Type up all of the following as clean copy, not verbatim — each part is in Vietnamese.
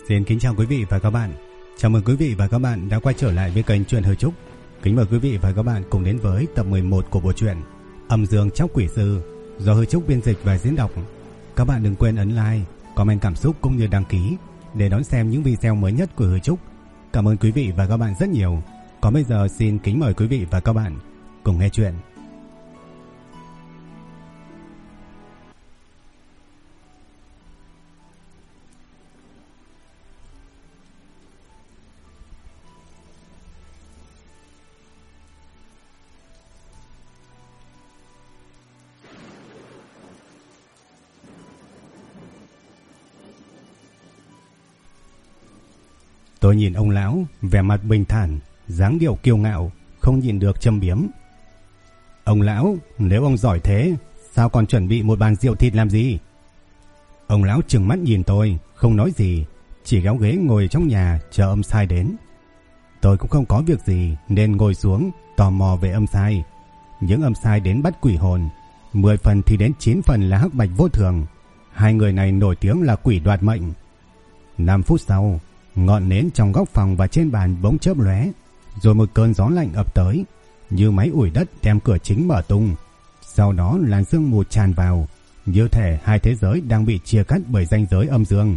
Xin kính chào quý vị và các bạn. Chào mừng quý vị và các bạn đã quay trở lại với kênh Truyện Hơi Trúc. Kính mời quý vị và các bạn cùng đến với tập 11 của bộ truyện Âm Dương Tróc Quỷ Sư do Hơi Trúc biên dịch và diễn đọc. Các bạn đừng quên ấn like, comment cảm xúc cũng như đăng ký để đón xem những video mới nhất của Hơi Trúc. Cảm ơn quý vị và các bạn rất nhiều. Còn bây giờ xin kính mời quý vị và các bạn cùng nghe chuyện. Tôi nhìn ông lão, vẻ mặt bình thản, dáng điệu kiêu ngạo, không nhịn được châm biếm. Ông lão, nếu ông giỏi thế, sao còn chuẩn bị một bàn rượu thịt làm gì? Ông lão trừng mắt nhìn tôi, không nói gì, chỉ kéo ghế ngồi trong nhà chờ âm sai đến. Tôi cũng không có việc gì nên ngồi xuống, tò mò về âm sai. Những âm sai đến bắt quỷ hồn, 10 phần thì đến 9 phần là Hắc Bạch Vô Thường. Hai người này nổi tiếng là quỷ đoạt mệnh. 5 phút sau, ngọn nến trong góc phòng và trên bàn bỗng chớp lóe, rồi một cơn gió lạnh ập tới, như máy ủi đất đem cửa chính mở tung. Sau đó làn sương mù tràn vào, như thể hai thế giới đang bị chia cắt bởi ranh giới âm dương.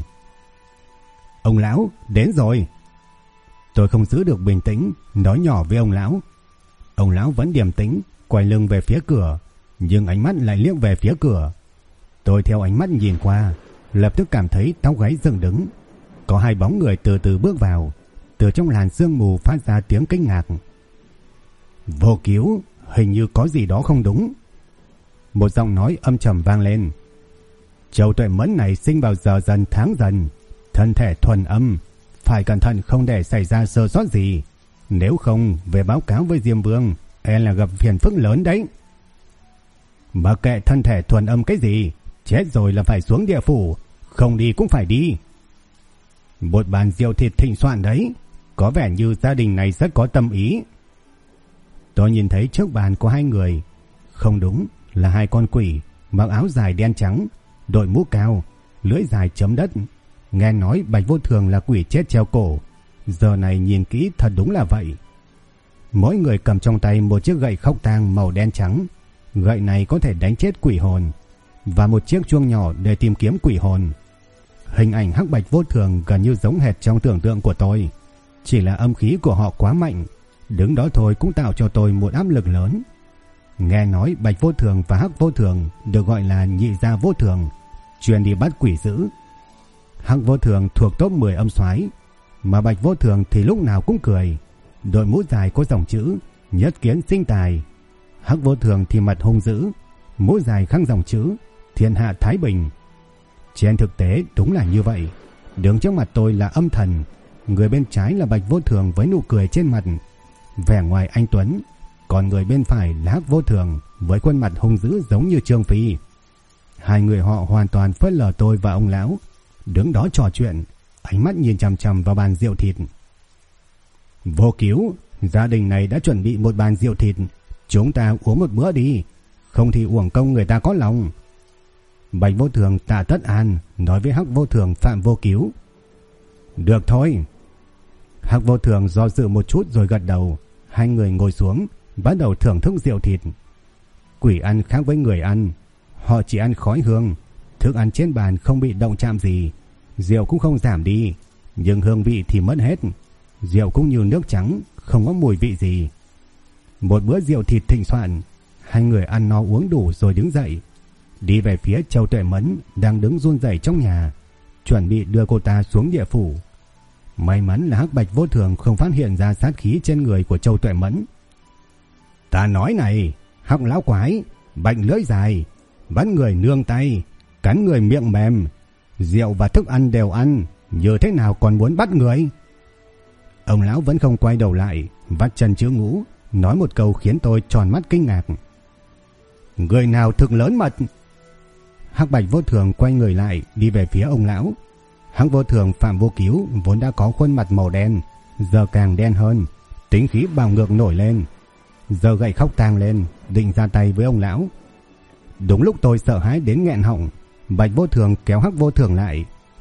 Ông lão, đến rồi. Tôi không giữ được bình tĩnh, nói nhỏ với ông lão. Ông lão vẫn điềm tĩnh, quay lưng về phía cửa, nhưng ánh mắt lại liếc về phía cửa. Tôi theo ánh mắt nhìn qua, lập tức cảm thấy tóc gáy dựng đứng. Có hai bóng người từ từ bước vào, từ trong làn sương mù phát ra tiếng kinh ngạc. Vô Cứu, hình như có gì đó không đúng. Một giọng nói âm trầm vang lên. Châu Tuệ Mẫn này sinh vào giờ dần tháng dần, thân thể thuần âm, phải cẩn thận không để xảy ra sơ sót gì. Nếu không, về báo cáo với Diêm Vương, e là gặp phiền phức lớn đấy. Mặc kệ thân thể thuần âm cái gì, chết rồi là phải xuống địa phủ, không đi cũng phải đi. Một bàn rượu thịt thịnh soạn đấy, có vẻ như gia đình này rất có tâm ý. Tôi nhìn thấy trước bàn có hai người, không đúng, là hai con quỷ, mặc áo dài đen trắng, đội mũ cao, lưỡi dài chấm đất. Nghe nói Bạch Vô Thường là quỷ chết treo cổ, giờ này nhìn kỹ thật đúng là vậy. Mỗi người cầm trong tay một chiếc gậy khóc tang màu đen trắng, gậy này có thể đánh chết quỷ hồn, và một chiếc chuông nhỏ để tìm kiếm quỷ hồn. Hình ảnh Hắc Bạch Vô Thường gần như giống hệt trong tưởng tượng của tôi, chỉ là âm khí của họ quá mạnh, đứng đó thôi cũng tạo cho tôi một áp lực lớn. Nghe nói Bạch Vô Thường và Hắc Vô Thường được gọi là nhị gia vô thường, chuyên đi bắt quỷ dữ. Hắc Vô Thường thuộc top 10 âm soái, mà Bạch Vô Thường thì lúc nào cũng cười, đội mũ dài có dòng chữ nhất kiến sinh tài. Hắc Vô Thường thì mặt hung dữ, mũ dài khắc dòng chữ thiên hạ thái bình. Trên thực tế đúng là như vậy. Đứng trước mặt tôi là âm thần, người bên trái là Bạch Vô Thường với nụ cười trên mặt, vẻ ngoài anh tuấn, còn người bên phải là Hắc Vô Thường với khuôn mặt hung dữ giống như Trương Phi. Hai người họ hoàn toàn phớt lờ tôi và ông lão, đứng đó trò chuyện, ánh mắt nhìn chằm chằm vào bàn rượu thịt. Vô Cứu, gia đình này đã chuẩn bị một bàn rượu thịt, chúng ta uống một bữa đi, không thì uổng công người ta có lòng. Bạch Vô Thường Tạ Tất An nói với Hắc Vô Thường Phạm Vô Cứu. Được thôi. Hắc Vô Thường do dự một chút rồi gật đầu. Hai người ngồi xuống, bắt đầu thưởng thức rượu thịt. Quỷ ăn khác với người ăn, họ chỉ ăn khói hương, thức ăn trên bàn không bị động chạm gì, rượu cũng không giảm đi, nhưng hương vị thì mất hết. Rượu cũng như nước trắng, không có mùi vị gì. Một bữa rượu thịt thịnh soạn, hai người ăn no uống đủ rồi đứng dậy, đi về phía Châu Tuệ Mẫn đang đứng run rẩy trong nhà, chuẩn bị đưa cô ta xuống địa phủ. May mắn là Hắc Bạch Vô Thường không phát hiện ra sát khí trên người của Châu Tuệ Mẫn. Ta nói này, Hắc lão quái, Bạch lưỡi dài, bắt người nương tay, cắn người miệng mềm, rượu và thức ăn đều ăn, như thế nào còn muốn bắt người? Ông lão vẫn không quay đầu lại, vắt chân chữ ngũ, nói một câu khiến tôi tròn mắt kinh ngạc. Người nào thực lớn mật? Hắc Bạch Vô Thường quay người lại, đi về phía ông lão. Hắc Vô Thường Phạm Vô Cứu vốn đã có khuôn mặt màu đen, giờ càng đen hơn, tính khí bạo ngược nổi lên. Giờ gậy khóc tang lên, định ra tay với ông lão. Đúng lúc tôi sợ hãi đến nghẹn họng, Bạch Vô Thường kéo Hắc Vô Thường lại,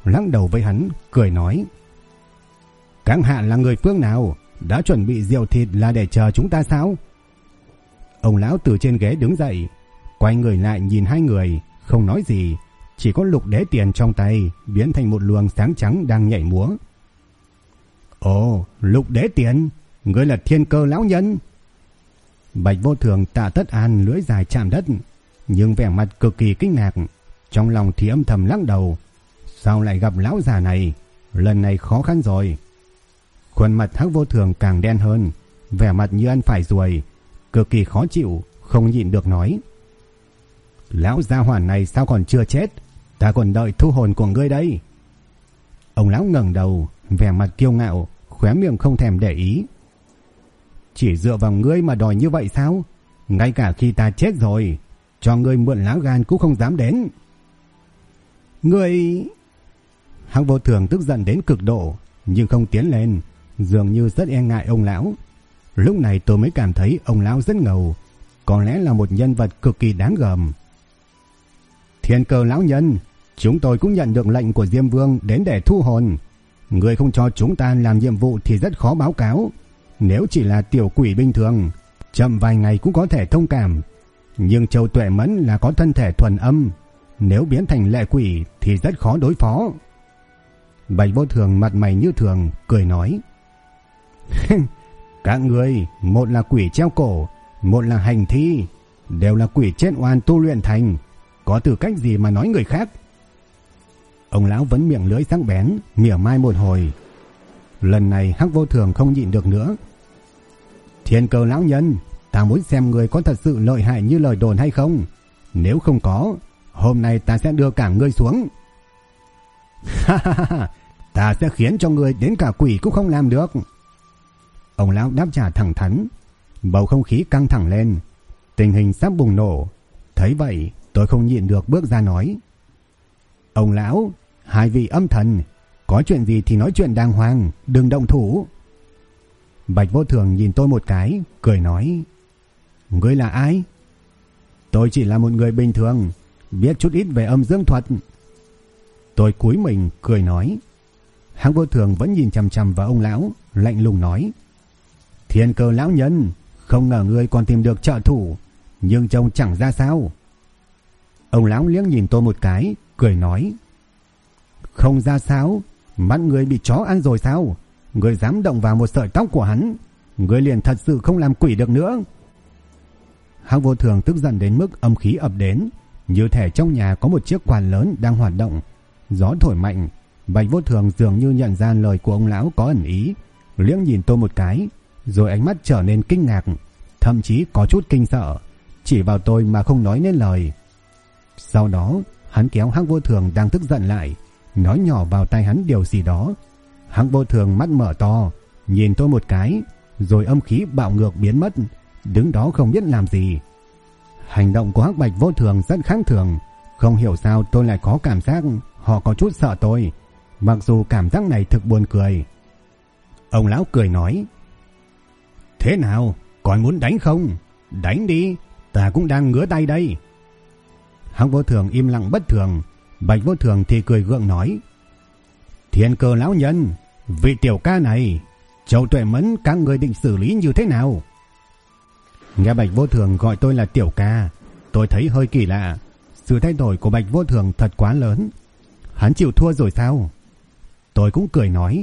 lắc đầu với hắn, cười nói: Các hạ là người phương nào? Đã chuẩn bị rượu thịt là để chờ chúng ta sao? Ông lão từ trên ghế đứng dậy, quay người lại nhìn hai người, không nói gì, chỉ có lục đế tiền trong tay biến thành một luồng sáng trắng đang nhảy múa. Ồ, Lục đế tiền, ngươi là Thiên Cơ lão nhân. Bạch Vô Thường Tạ Tất An lưỡi dài chạm đất, nhưng vẻ mặt cực kỳ kinh ngạc, trong lòng thì âm thầm lắc đầu. Sao lại gặp lão già này? Lần này khó khăn rồi. Khuôn mặt Hắc Vô Thường càng đen hơn, vẻ mặt như ăn phải ruồi, cực kỳ khó chịu, không nhịn được nói: Lão gia hỏa này sao còn chưa chết? Ta còn đợi thu hồn của ngươi đây. Ông lão ngẩng đầu, vẻ mặt kiêu ngạo, khóe miệng không thèm để ý. Chỉ dựa vào ngươi mà đòi như vậy sao? Ngay cả khi ta chết rồi, cho ngươi mượn lá gan cũng không dám đến. Ngươi... Hắc Vô Thường tức giận đến cực độ, nhưng không tiến lên, dường như rất e ngại ông lão. Lúc này tôi mới cảm thấy ông lão rất ngầu, có lẽ là một nhân vật cực kỳ đáng gờm. Thiên Cơ lão nhân, chúng tôi cũng nhận được lệnh của Diêm Vương đến để thu hồn. Người không cho chúng ta làm nhiệm vụ thì rất khó báo cáo. Nếu chỉ là tiểu quỷ bình thường, chậm vài ngày cũng có thể thông cảm. Nhưng Châu Tuệ Mẫn là có thân thể thuần âm, nếu biến thành lệ quỷ thì rất khó đối phó. Bạch Vô Thường mặt mày như thường, cười nói: Các người, một là quỷ treo cổ, một là hành thi, đều là quỷ chết oan tu luyện thành, có tư cách gì mà nói người khác? Ông lão vẫn miệng lưỡi sắc bén, mỉa mai một hồi. Lần này Hắc Vô Thường không nhịn được nữa: Thiên Cơ lão nhân, ta muốn xem người có thật sự lợi hại như lời đồn hay không. Nếu không có, hôm nay ta sẽ đưa cả ngươi xuống. Ta sẽ khiến cho ngươi đến cả quỷ cũng không làm được. Ông lão đáp trả thẳng thắn. Bầu không khí căng thẳng lên, tình hình sắp bùng nổ. Thấy vậy, tôi không nhịn được bước ra nói: Ông lão, hai vị âm thần, có chuyện gì thì nói chuyện đàng hoàng, đừng động thủ. Bạch Vô Thường nhìn tôi một cái, cười nói: Ngươi là ai? Tôi chỉ là một người bình thường, biết chút ít về âm dương thuật. Tôi cúi mình cười nói. Hắc Vô Thường vẫn nhìn chằm chằm vào ông lão, lạnh lùng nói: Thiên Cơ lão nhân, không ngờ ngươi còn tìm được trợ thủ, nhưng trông chẳng ra sao. Ông lão liếc nhìn tôi một cái, cười nói: Không ra sao? Mắt ngươi bị chó ăn rồi sao? Ngươi dám động vào một sợi tóc của hắn, ngươi liền thật sự không làm quỷ được nữa. Hắc Vô Thường tức giận đến mức âm khí ập đến, như thể trong nhà có một chiếc quạt lớn đang hoạt động. Gió thổi mạnh. Bạch Vô Thường dường như nhận ra lời của ông lão có ẩn ý, liếc nhìn tôi một cái, rồi ánh mắt trở nên kinh ngạc, thậm chí có chút kinh sợ, chỉ vào tôi mà không nói nên lời. Sau đó hắn kéo Hắc Vô Thường đang tức giận lại, nói nhỏ vào tai hắn điều gì đó. Hắc Vô Thường mắt mở to, nhìn tôi một cái, rồi âm khí bạo ngược biến mất, đứng đó không biết làm gì. Hành động của Hắc Bạch Vô Thường rất khác thường, không hiểu sao tôi lại có cảm giác họ có chút sợ tôi, mặc dù cảm giác này thực buồn cười. Ông lão cười nói: Thế nào, còn muốn đánh không? Đánh đi, ta cũng đang ngứa tay đây. Hắc Vô Thường im lặng bất thường. Bạch Vô Thường thì cười gượng nói: Thiên Cơ lão nhân, vị tiểu ca này, Châu Tuệ Mẫn các người định xử lý như thế nào? Nghe Bạch Vô Thường gọi tôi là tiểu ca, tôi thấy hơi kỳ lạ. Sự thay đổi của Bạch Vô Thường thật quá lớn. Hắn chịu thua rồi sao? Tôi cũng cười nói: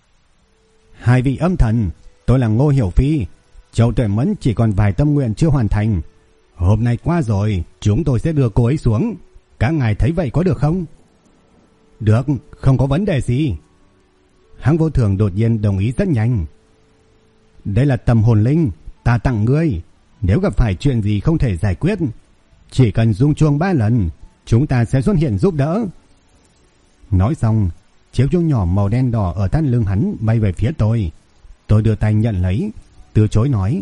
Hai vị âm thần, tôi là Ngô Hiểu Phi. Châu Tuệ Mẫn chỉ còn vài tâm nguyện chưa hoàn thành. Hôm nay qua rồi, chúng tôi sẽ đưa cô ấy xuống. Các ngài thấy vậy có được không? Được, không có vấn đề gì. Hắc Vô Thường đột nhiên đồng ý rất nhanh. Đây là tầm hồn linh, ta tặng ngươi. Nếu gặp phải chuyện gì không thể giải quyết, chỉ cần rung chuông 3 lần, chúng ta sẽ xuất hiện giúp đỡ. Nói xong, chiếc chuông nhỏ màu đen đỏ ở thắt lưng hắn bay về phía tôi. Tôi đưa tay nhận lấy, từ chối nói: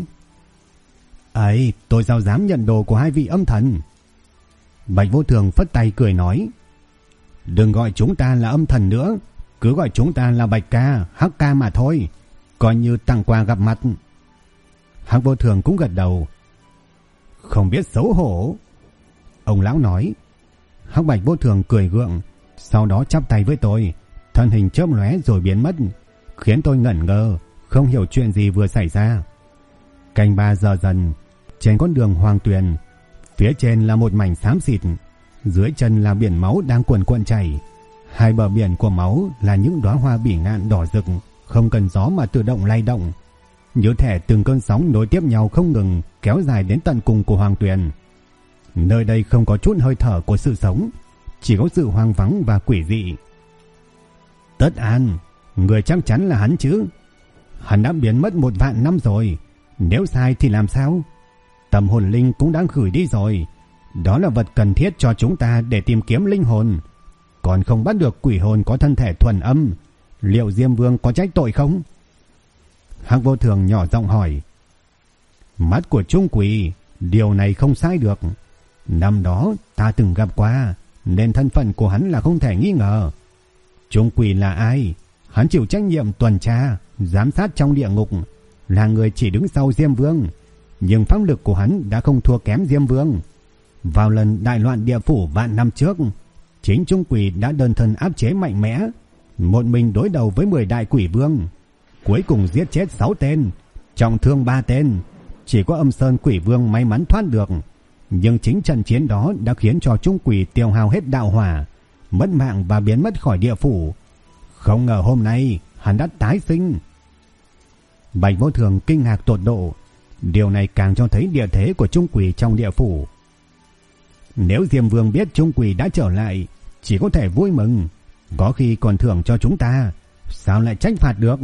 ấy, tôi sao dám nhận đồ của hai vị âm thần. Bạch Vô Thường phất tay cười nói: Đừng gọi chúng ta là âm thần nữa, cứ gọi chúng ta là Bạch ca, Hắc ca mà thôi, coi như tặng quà gặp mặt. Hắc Vô Thường cũng gật đầu. Không biết xấu hổ. Ông lão nói. Hắc Bạch Vô Thường cười gượng, Sau đó chắp tay với tôi, thân hình chớp lóe rồi biến mất, khiến tôi ngẩn ngơ, không hiểu chuyện gì vừa xảy ra. Canh 3 giờ dần, trên con đường Hoàng Tuyền, phía trên là một mảnh xám xịt, dưới chân là biển máu đang cuồn cuộn chảy. Hai bờ biển của máu là những đóa hoa bỉ ngạn đỏ rực, không cần gió mà tự động lay động, như thể từng cơn sóng nối tiếp nhau không ngừng, kéo dài đến tận cùng của Hoàng Tuyền. Nơi đây không có chút hơi thở của sự sống, chỉ có sự hoang vắng và quỷ dị. Tất An, người chắc chắn là hắn chứ? Hắn đã biến mất 1 vạn năm rồi, nếu sai thì làm sao? Tâm hồn linh cũng đã gửi đi rồi, đó là vật cần thiết cho chúng ta để tìm kiếm linh hồn. Còn không bắt được quỷ hồn có thân thể thuần âm, liệu Diêm Vương có trách tội không? Hắc Vô Thường nhỏ giọng hỏi. Mắt của Trung Quỷ, điều này không sai được. Năm đó ta từng gặp qua, nên thân phận của hắn là không thể nghi ngờ. Trung Quỷ là ai? Hắn chịu trách nhiệm tuần tra, giám sát trong địa ngục, là người chỉ đứng sau Diêm Vương, nhưng pháp lực của hắn đã không thua kém Diêm Vương. Vào lần đại loạn địa phủ vạn năm trước, chính Trung Quỷ đã đơn thân áp chế mạnh mẽ, một mình đối đầu với 10 đại quỷ vương, cuối cùng giết chết 6 tên, trọng thương 3 tên. Chỉ có Âm Sơn Quỷ Vương may mắn thoát được, nhưng chính trận chiến đó đã khiến cho Trung Quỷ tiêu hao hết đạo hỏa, mất mạng và biến mất khỏi địa phủ. Không ngờ hôm nay hắn đã tái sinh. Bạch Vô Thường kinh ngạc tột độ, điều này càng cho thấy địa thế của Trung Quỷ trong địa phủ. Nếu Diêm Vương biết Trung Quỷ đã trở lại, chỉ có thể vui mừng, có khi còn thưởng cho chúng ta, sao lại trách phạt được?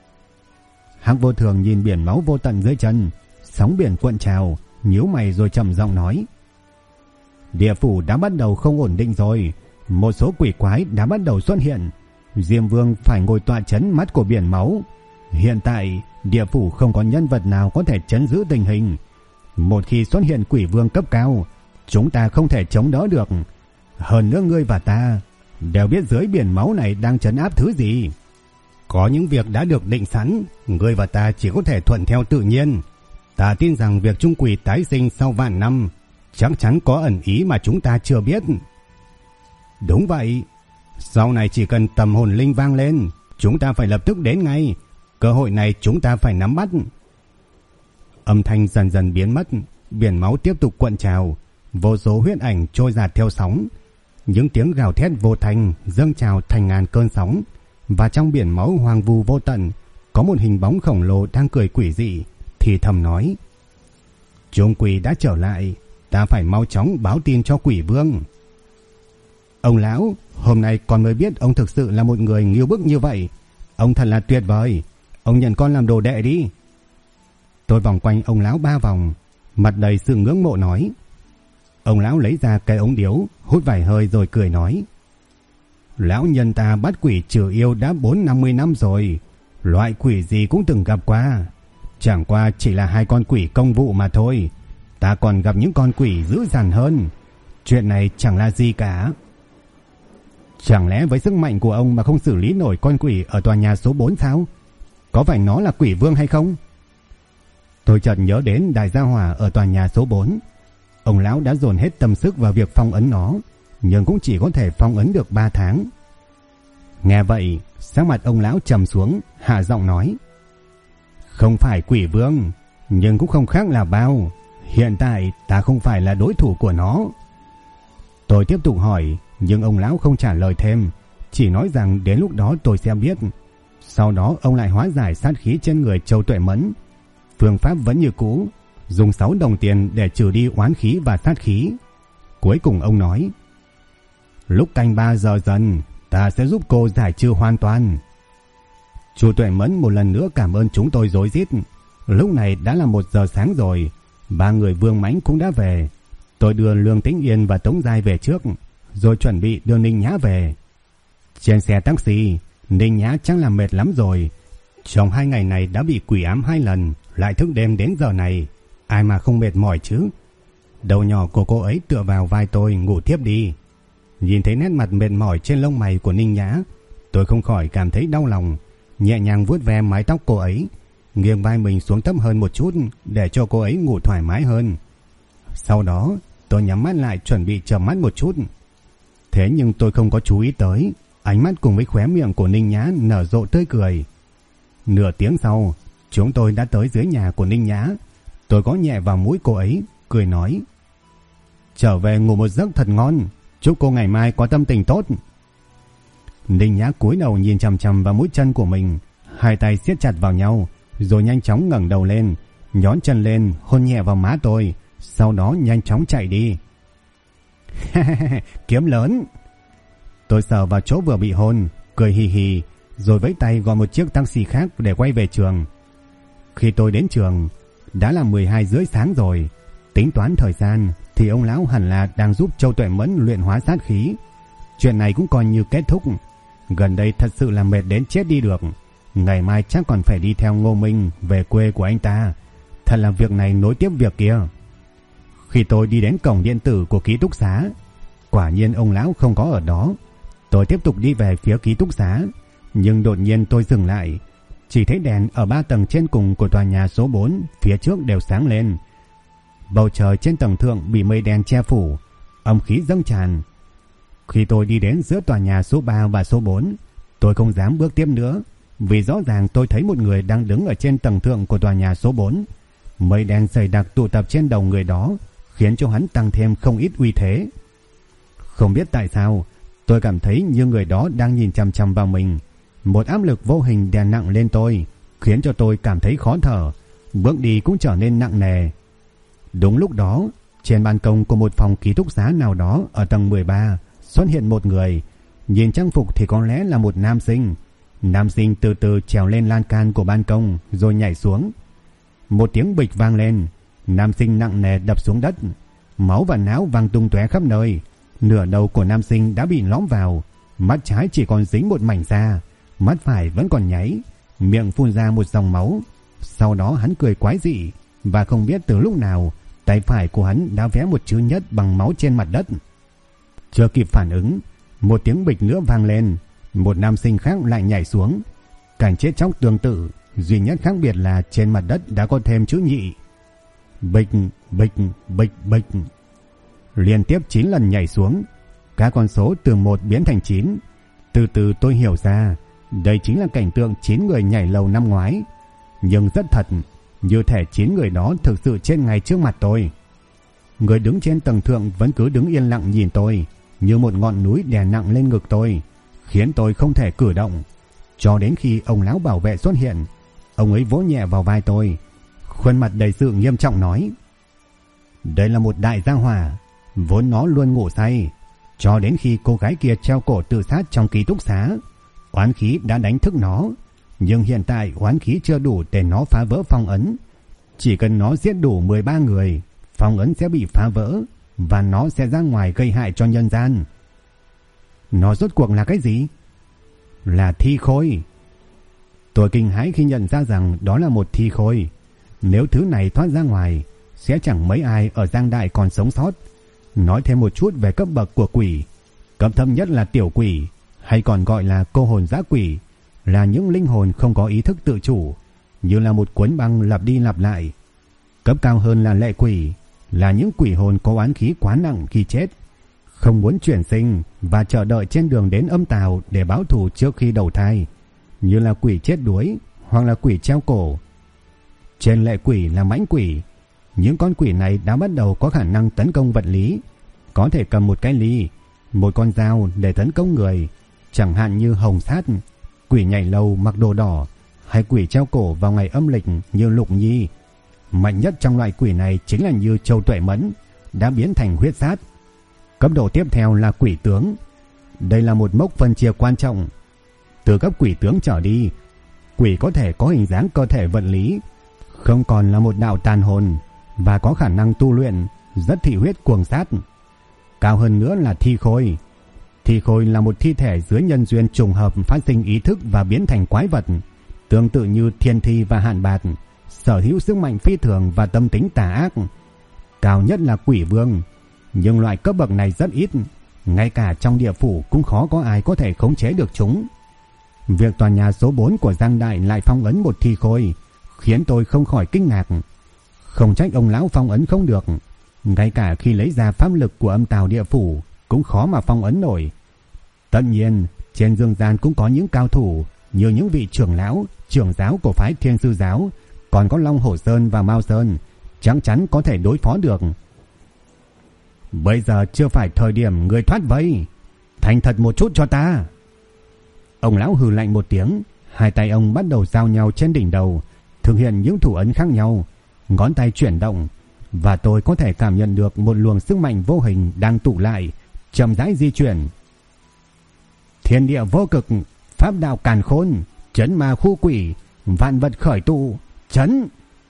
Hắc Vô Thường nhìn biển máu vô tận dưới chân, sóng biển cuộn trào, nhíu mày rồi trầm giọng nói. Địa phủ đã bắt đầu không ổn định rồi, một số quỷ quái đã bắt đầu xuất hiện. Diêm Vương phải ngồi tọa trấn mắt của biển máu. Hiện tại địa phủ không có nhân vật nào có thể trấn giữ tình hình. Một khi xuất hiện quỷ vương cấp cao, chúng ta không thể chống đỡ được. Hơn nữa ngươi và ta đều biết dưới biển máu này đang trấn áp thứ gì. Có những việc đã được định sẵn, ngươi và ta chỉ có thể thuận theo tự nhiên. Ta tin rằng việc Trung Quỷ tái sinh sau vạn năm chắc chắn có ẩn ý mà chúng ta chưa biết. Đúng vậy, sau này chỉ cần tầm hồn linh vang lên, chúng ta phải lập tức đến ngay. Cơ hội này chúng ta phải nắm bắt. Âm thanh dần dần biến mất, biển máu tiếp tục cuộn trào, vô số huyết ảnh trôi dạt theo sóng. Những tiếng gào thét vô thanh dâng trào thành ngàn cơn sóng, và trong biển máu hoang vu vô tận có một hình bóng khổng lồ đang cười quỷ dị, thì thầm nói: Trung Quỷ đã trở lại, ta phải mau chóng báo tin cho Quỷ Vương. Ông lão, hôm nay con mới biết ông thực sự là một người ngưu bức như vậy. Ông thật là tuyệt vời, ông nhận con làm đồ đệ đi. Tôi vòng quanh ông lão 3 vòng, mặt đầy sự ngưỡng mộ nói. Ông lão lấy ra cái ống điếu, hút vài hơi rồi cười nói: Lão nhân ta bắt quỷ trừ yêu đã 4-50 năm rồi, loại quỷ gì cũng từng gặp qua. Chẳng qua chỉ là 2 con quỷ công vụ mà thôi, ta còn gặp những con quỷ dữ dằn hơn. Chuyện này chẳng là gì cả. Chẳng lẽ với sức mạnh của ông mà không xử lý nổi con quỷ ở tòa nhà số 4 sao? Có phải nó là quỷ vương hay không? Tôi chợt nhớ đến đại gia hỏa ở tòa nhà số 4. Ông lão đã dồn hết tâm sức vào việc phong ấn nó, nhưng cũng chỉ có thể phong ấn được 3 tháng. Nghe vậy, sắc mặt ông lão trầm xuống, hạ giọng nói: Không phải quỷ vương, nhưng cũng không khác là bao. Hiện tại ta không phải là đối thủ của nó. Tôi tiếp tục hỏi, nhưng ông lão không trả lời thêm, chỉ nói rằng đến lúc đó tôi sẽ biết. Sau đó ông lại hóa giải sát khí trên người Châu Tuệ Mẫn. Phương pháp vẫn như cũ, dùng 6 đồng tiền để trừ đi oán khí và sát khí. Cuối cùng ông nói: Lúc canh 3 giờ dần, ta sẽ giúp cô giải trừ hoàn toàn. Chu Tuệ Mẫn một lần nữa cảm ơn chúng tôi rối rít. Lúc này đã là 1 giờ sáng rồi, 3 người Vương Mãnh cũng đã về. Tôi đưa Lương Tĩnh Yên và Tống Giai về trước, rồi chuẩn bị đưa Ninh Nhã về. Trên xe taxi, Ninh Nhã chắc là mệt lắm rồi. Trong 2 ngày này đã bị quỷ ám 2 lần, lại thức đêm đến giờ này, ai mà không mệt mỏi chứ. Đầu nhỏ của cô ấy tựa vào vai tôi ngủ thiếp đi. Nhìn thấy nét mặt mệt mỏi trên lông mày của Ninh Nhã, tôi không khỏi cảm thấy đau lòng, nhẹ nhàng vuốt ve mái tóc cô ấy, nghiêng vai mình xuống thấp hơn một chút để cho cô ấy ngủ thoải mái hơn. Sau đó tôi nhắm mắt lại chuẩn bị chợp mắt một chút. Thế nhưng tôi không có chú ý tới, ánh mắt cùng với khóe miệng của Ninh Nhã nở rộ tươi cười. Nửa tiếng sau, chúng tôi đã tới dưới nhà của Ninh Nhã. Tôi gõ nhẹ vào mũi cô ấy, cười nói: "Trở về ngủ một giấc thật ngon, chúc cô ngày mai có tâm tình tốt." Ninh Nhã cúi đầu nhìn chằm chằm vào mũi chân của mình, hai tay siết chặt vào nhau, rồi nhanh chóng ngẩng đầu lên, nhón chân lên hôn nhẹ vào má tôi, sau đó nhanh chóng chạy đi. Kiếm lớn. Tôi sờ vào chỗ vừa bị hôn, cười hì hì, rồi vẫy tay gọi một chiếc taxi khác để quay về trường. Khi tôi đến trường, đã là 12 rưỡi sáng rồi. Tính toán thời gian thì ông lão hẳn là đang giúp Châu Tuệ Mẫn luyện hóa sát khí. Chuyện này cũng coi như kết thúc. Gần đây thật sự là mệt đến chết đi được. Ngày mai chắc còn phải đi theo Ngô Minh về quê của anh ta. Thật là việc này nối tiếp việc kia. Khi tôi đi đến cổng điện tử của ký túc xá, quả nhiên ông lão không có ở đó. Tôi tiếp tục đi về phía ký túc xá, nhưng đột nhiên tôi dừng lại. Chỉ thấy đèn ở 3 tầng trên cùng của tòa nhà số 4 phía trước đều sáng lên. Bầu trời trên tầng thượng bị mây đen che phủ, âm khí dâng tràn. Khi tôi đi đến giữa tòa nhà số 3 và số 4, tôi không dám bước tiếp nữa, vì rõ ràng tôi thấy một người đang đứng ở trên tầng thượng của tòa nhà số 4. Mây đen dày đặc tụ tập trên đầu người đó, khiến cho hắn tăng thêm không ít uy thế. Không biết tại sao, tôi cảm thấy như người đó đang nhìn chằm chằm vào mình. Một áp lực vô hình đè nặng lên tôi, khiến cho tôi cảm thấy khó thở, bước đi cũng trở nên nặng nề. Đúng lúc đó, trên ban công của một phòng ký túc xá nào đó ở tầng 13 xuất hiện một người. Nhìn trang phục thì có lẽ là một nam sinh. Nam sinh từ từ trèo lên lan can của ban công rồi nhảy xuống. Một tiếng bịch vang lên, nam sinh nặng nề đập xuống đất, máu và não văng tung tóe khắp nơi. Nửa đầu của nam sinh đã bị lõm vào, mắt trái chỉ còn dính một mảnh da, mắt phải vẫn còn nháy, miệng phun ra một dòng máu. Sau đó hắn cười quái dị, và không biết từ lúc nào tay phải của hắn đã vẽ một chữ nhất bằng máu trên mặt đất. Chưa kịp phản ứng, một tiếng bịch nữa vang lên, một nam sinh khác lại nhảy xuống. Cảnh chết chóc tương tự, duy nhất khác biệt là trên mặt đất đã có thêm chữ nhị. Bịch, bịch, bịch, bịch. Liên tiếp 9 lần nhảy xuống, các con số từ 1 biến thành 9. Từ từ tôi hiểu ra, đây chính là cảnh tượng 9 người nhảy lầu năm ngoái. Nhưng rất thật, như thể 9 người đó thực sự chết ngay trước mặt tôi. Người đứng trên tầng thượng vẫn cứ đứng yên lặng nhìn tôi, như một ngọn núi đè nặng lên ngực tôi, khiến tôi không thể cử động. Cho đến khi ông lão bảo vệ xuất hiện, ông ấy vỗ nhẹ vào vai tôi, khuôn mặt đầy sự nghiêm trọng nói: "Đây là một đại gia hỏa, vốn nó luôn ngủ say, cho đến khi cô gái kia treo cổ tự sát trong ký túc xá, oán khí đã đánh thức nó. Nhưng hiện tại oán khí chưa đủ để nó phá vỡ phong ấn. Chỉ cần nó giết đủ 13 người, phong ấn sẽ bị phá vỡ, và nó sẽ ra ngoài gây hại cho nhân gian." Nó rốt cuộc là cái gì? Là thi khôi. Tôi kinh hãi khi nhận ra rằng đó là một thi khôi. Nếu thứ này thoát ra ngoài, sẽ chẳng mấy ai ở Giang Đại còn sống sót. Nói thêm một chút về cấp bậc của quỷ. Cấp thấp nhất là tiểu quỷ, hay còn gọi là cô hồn dã quỷ, là những linh hồn không có ý thức tự chủ, như là một cuốn băng lặp đi lặp lại. Cấp cao hơn là lệ quỷ, là những quỷ hồn có oán khí quá nặng khi chết, không muốn chuyển sinh và chờ đợi trên đường đến âm tào để báo thù trước khi đầu thai, như là quỷ chết đuối hoặc là quỷ treo cổ. Trên lệ quỷ là mãnh quỷ. Những con quỷ này đã bắt đầu có khả năng tấn công vật lý, có thể cầm một cái ly, một con dao để tấn công người, chẳng hạn như hồng sát, quỷ nhảy lầu mặc đồ đỏ, hay quỷ treo cổ vào ngày âm lịch như Lục Nhi. Mạnh nhất trong loại quỷ này chính là như Châu Tuệ Mẫn, đã biến thành huyết sát. Cấp độ tiếp theo là quỷ tướng. Đây là một mốc phân chia quan trọng. Từ cấp quỷ tướng trở đi, quỷ có thể có hình dáng cơ thể vật lý, không còn là một đạo tàn hồn, và có khả năng tu luyện, rất thị huyết cuồng sát. Cao hơn nữa là thi khôi. Thi khôi là một thi thể dưới nhân duyên trùng hợp phát sinh ý thức và biến thành quái vật, tương tự như thiên thi và hạn bạt, sở hữu sức mạnh phi thường và tâm tính tà ác. Cao nhất là quỷ vương, nhưng loại cấp bậc này rất ít, ngay cả trong địa phủ cũng khó có ai có thể khống chế được chúng. Việc tòa nhà số 4 của Giang Đại lại phong ấn một thi khôi khiến tôi không khỏi kinh ngạc. Không trách ông lão phong ấn không được, ngay cả khi lấy ra pháp lực của âm tào địa phủ cũng khó mà phong ấn nổi. Tất nhiên, trên dương gian cũng có những cao thủ như những vị trưởng lão, trưởng giáo của phái Thiên Sư giáo, còn có Long Hổ Sơn và Mao Sơn, chắc chắn có thể đối phó được. Bây giờ chưa phải thời điểm người thoát vây, thành thật một chút cho ta. Ông lão hừ lạnh một tiếng, hai tay ông bắt đầu giao nhau trên đỉnh đầu, thực hiện những thủ ấn khác nhau, ngón tay chuyển động, và tôi có thể cảm nhận được một luồng sức mạnh vô hình đang tụ lại, chậm rãi di chuyển. Thiên địa vô cực, pháp đạo càn khôn, trấn ma khu quỷ, vạn vật khởi tụ, trấn.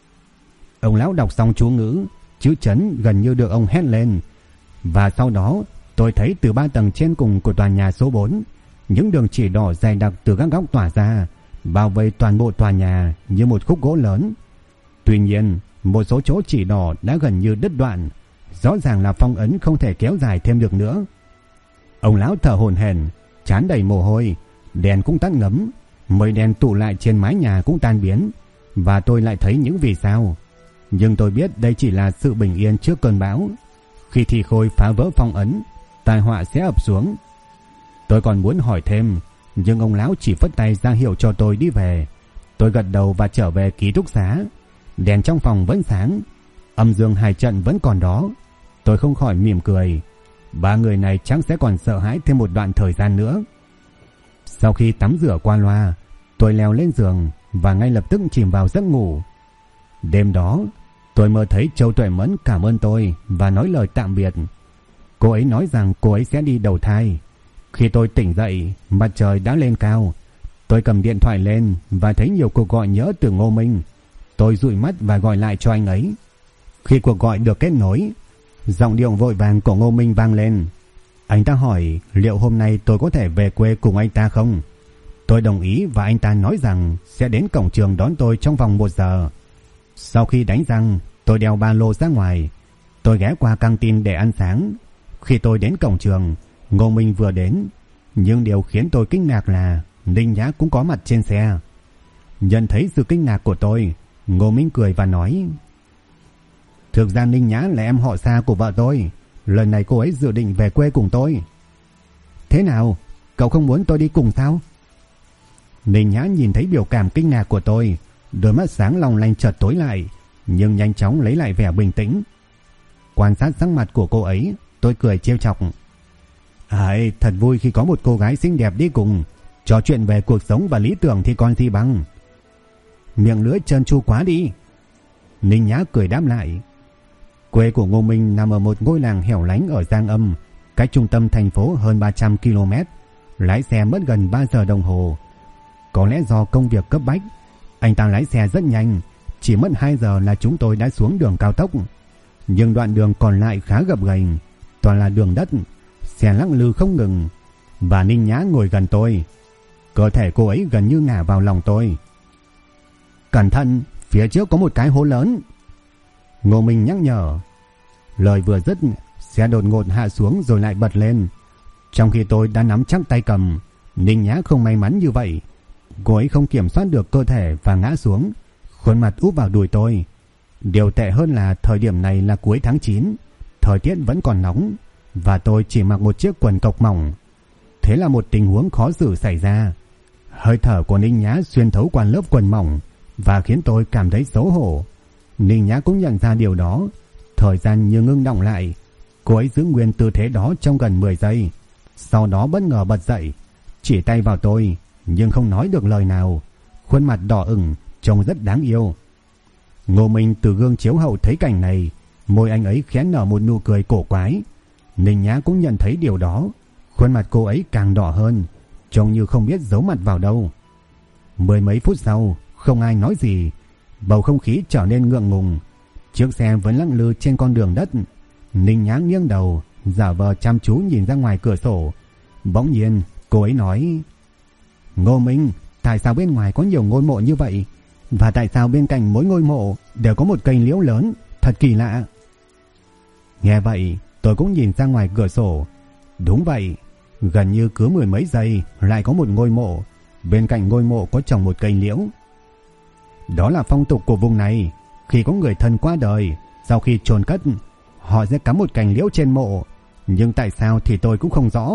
Ông lão đọc xong chú ngữ, chữ trấn gần như được ông hét lên, và sau đó tôi thấy từ 3 tầng trên cùng của tòa nhà số 4, những đường chỉ đỏ dày đặc từ các góc tỏa ra, bao vây toàn bộ tòa nhà như một khúc gỗ lớn. Tuy nhiên, một số chỗ chỉ đỏ đã gần như đứt đoạn, rõ ràng là phong ấn không thể kéo dài thêm được nữa. Ông lão thở hổn hển, trán đầy mồ hôi, đèn cũng tắt ngấm, mây đen tụ lại trên mái nhà cũng tan biến, và tôi lại thấy những vì sao. Nhưng tôi biết đây chỉ là sự bình yên trước cơn bão. Khi thi khôi phá vỡ phong ấn, tai họa sẽ ập xuống. Tôi còn muốn hỏi thêm, nhưng ông lão chỉ phất tay ra hiệu cho tôi đi về. Tôi gật đầu và trở về ký túc xá. Đèn trong phòng vẫn sáng, âm dương hai trận vẫn còn đó. Tôi không khỏi mỉm cười. 3 người này chắc sẽ còn sợ hãi thêm một đoạn thời gian nữa. Sau khi tắm rửa qua loa, tôi leo lên giường và ngay lập tức chìm vào giấc ngủ. Đêm đó, tôi mơ thấy Châu Tuệ Mẫn cảm ơn tôi và nói lời tạm biệt. Cô ấy nói rằng cô ấy sẽ đi đầu thai. Khi tôi tỉnh dậy, mặt trời đã lên cao. Tôi cầm điện thoại lên và thấy nhiều cuộc gọi nhỡ từ Ngô Minh. Tôi dụi mắt và gọi lại cho anh ấy. Khi cuộc gọi được kết nối, giọng điệu vội vàng của Ngô Minh vang lên. Anh ta hỏi liệu hôm nay tôi có thể về quê cùng anh ta không. Tôi đồng ý và anh ta nói rằng sẽ đến cổng trường đón tôi trong vòng 1 giờ. Sau khi đánh răng, tôi đeo ba lô ra ngoài. Tôi ghé qua căng tin để ăn sáng. Khi tôi đến cổng trường, Ngô Minh vừa đến. Nhưng điều khiến tôi kinh ngạc là Ninh Nhã cũng có mặt trên xe. Nhận thấy sự kinh ngạc của tôi, Ngô Minh cười và nói: Thực ra Ninh Nhã là em họ xa của vợ tôi. Lần này cô ấy dự định về quê cùng tôi. Thế nào? Cậu không muốn tôi đi cùng sao? Ninh Nhã nhìn thấy biểu cảm kinh ngạc của tôi, đôi mắt sáng long lanh chợt tối lại, nhưng nhanh chóng lấy lại vẻ bình tĩnh. Quan sát sắc mặt của cô ấy, tôi cười trêu chọc. Thật vui khi có một cô gái xinh đẹp đi cùng. Trò chuyện về cuộc sống và lý tưởng thì còn gì bằng. Miệng lưỡi trơn tru quá đi. Ninh Nhã cười đáp lại. Quê của Ngô Minh nằm ở một ngôi làng hẻo lánh ở Giang Âm, cách trung tâm thành phố hơn 300 km. Lái xe mất gần 3 giờ đồng hồ. Có lẽ do công việc cấp bách, anh ta lái xe rất nhanh, chỉ mất 2 giờ là chúng tôi đã xuống đường cao tốc. Nhưng đoạn đường còn lại khá gập ghềnh, toàn là đường đất, xe lắc lư không ngừng. Và Ninh Nhã ngồi gần tôi, cơ thể cô ấy gần như ngả vào lòng tôi. Cẩn thận, phía trước có một cái hố lớn, Ngô Minh nhắc nhở. Lời vừa dứt, xe đột ngột hạ xuống rồi lại bật lên. Trong khi tôi đã nắm chắc tay cầm, Ninh Nhã không may mắn như vậy. Cô ấy không kiểm soát được cơ thể và ngã xuống, khuôn mặt úp vào đùi tôi. Điều tệ hơn là thời điểm này là cuối tháng 9, thời tiết vẫn còn nóng, và tôi chỉ mặc một chiếc quần cộc mỏng. Thế là một tình huống khó xử xảy ra. Hơi thở của Ninh Nhã xuyên thấu qua lớp quần mỏng và khiến tôi cảm thấy xấu hổ. Ninh Nhã cũng nhận ra điều đó. Thời gian như ngưng đọng lại. Cô ấy giữ nguyên tư thế đó trong gần 10 giây. Sau đó bất ngờ bật dậy, chỉ tay vào tôi, nhưng không nói được lời nào. Khuôn mặt đỏ ửng, trông rất đáng yêu. Ngô Minh từ gương chiếu hậu thấy cảnh này, môi anh ấy khẽ nở một nụ cười cổ quái. Ninh Nhã cũng nhận thấy điều đó. Khuôn mặt cô ấy càng đỏ hơn, trông như không biết giấu mặt vào đâu. 10 mấy phút sau, không ai nói gì. Bầu không khí trở nên ngượng ngùng. Chiếc xe vẫn lắc lư trên con đường đất. Ninh Nhã nghiêng đầu, giả vờ chăm chú nhìn ra ngoài cửa sổ. Bỗng nhiên cô ấy nói: Ngô Minh, tại sao bên ngoài có nhiều ngôi mộ như vậy? Và tại sao bên cạnh mỗi ngôi mộ đều có một cây liễu lớn? Thật kỳ lạ. Nghe vậy, tôi cũng nhìn ra ngoài cửa sổ. Đúng vậy, gần như cứ 10 mấy giây lại có một ngôi mộ. Bên cạnh ngôi mộ có trồng một cây liễu. Đó là phong tục của vùng này. Khi có người thân qua đời, sau khi chôn cất, họ sẽ cắm một cành liễu trên mộ. nhưng tại sao thì tôi cũng không rõ.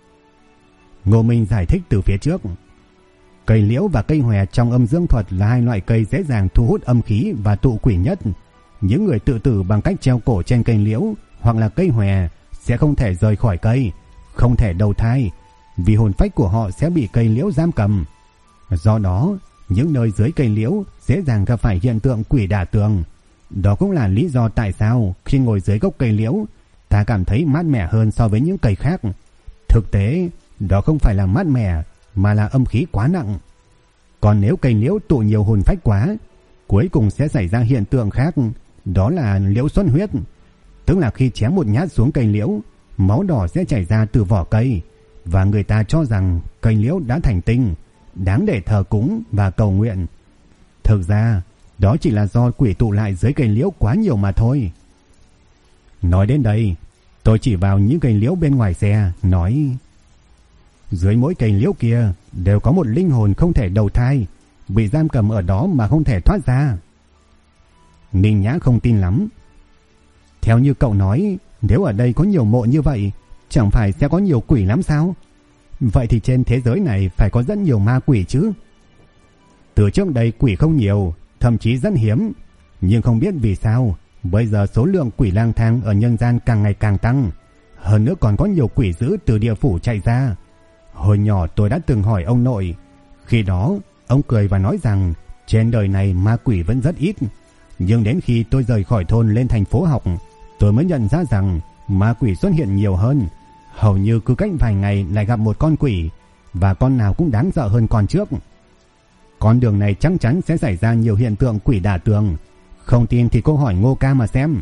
Ngô Minh giải thích từ phía trước. Cây liễu và cây hòe trong âm dương thuật là hai loại cây dễ dàng thu hút âm khí và tụ quỷ nhất. Những người tự tử bằng cách treo cổ trên cây liễu hoặc là cây hòe sẽ không thể rời khỏi cây, không thể đầu thai, vì hồn phách của họ sẽ bị cây liễu giam cầm. Do đó, những nơi dưới cây liễu dễ dàng gặp phải hiện tượng quỷ đả tường. Đó cũng là lý do tại sao khi ngồi dưới gốc cây liễu, ta cảm thấy mát mẻ hơn so với những cây khác. Thực tế, đó không phải là mát mẻ, mà là âm khí quá nặng. Còn nếu cây liễu tụ nhiều hồn phách quá, cuối cùng sẽ xảy ra hiện tượng khác, đó là liễu xuất huyết. Tức là khi chém một nhát xuống cây liễu, máu đỏ sẽ chảy ra từ vỏ cây, và người ta cho rằng cây liễu đã thành tinh, đáng để thờ cúng và cầu nguyện. Thực ra, đó chỉ là do quỷ tụ lại dưới cây liễu quá nhiều mà thôi. Nói đến đây, tôi chỉ vào những cây liễu bên ngoài xe, nói: dưới mỗi cây liễu kia đều có một linh hồn không thể đầu thai, bị giam cầm ở đó mà không thể thoát ra. Ninh Nhã không tin lắm. Theo như cậu nói, nếu ở đây có nhiều mộ như vậy, chẳng phải sẽ có nhiều quỷ lắm sao? Vậy thì trên thế giới này phải có rất nhiều ma quỷ chứ? Từ trước đây quỷ không nhiều, thậm chí rất hiếm, nhưng không biết vì sao bây giờ số lượng quỷ lang thang ở nhân gian càng ngày càng tăng. Hơn nữa còn có nhiều quỷ dữ từ địa phủ chạy ra. Hồi nhỏ tôi đã từng hỏi ông nội, khi đó ông cười và nói rằng trên đời này ma quỷ vẫn rất ít. Nhưng đến khi tôi rời khỏi thôn lên thành phố học, tôi mới nhận ra rằng ma quỷ xuất hiện nhiều hơn. Hầu như cứ cách vài ngày lại gặp một con quỷ, và con nào cũng đáng sợ hơn con trước. Con đường này chắc chắn sẽ xảy ra nhiều hiện tượng quỷ đả tường. Không tin thì cô hỏi Ngô ca mà xem.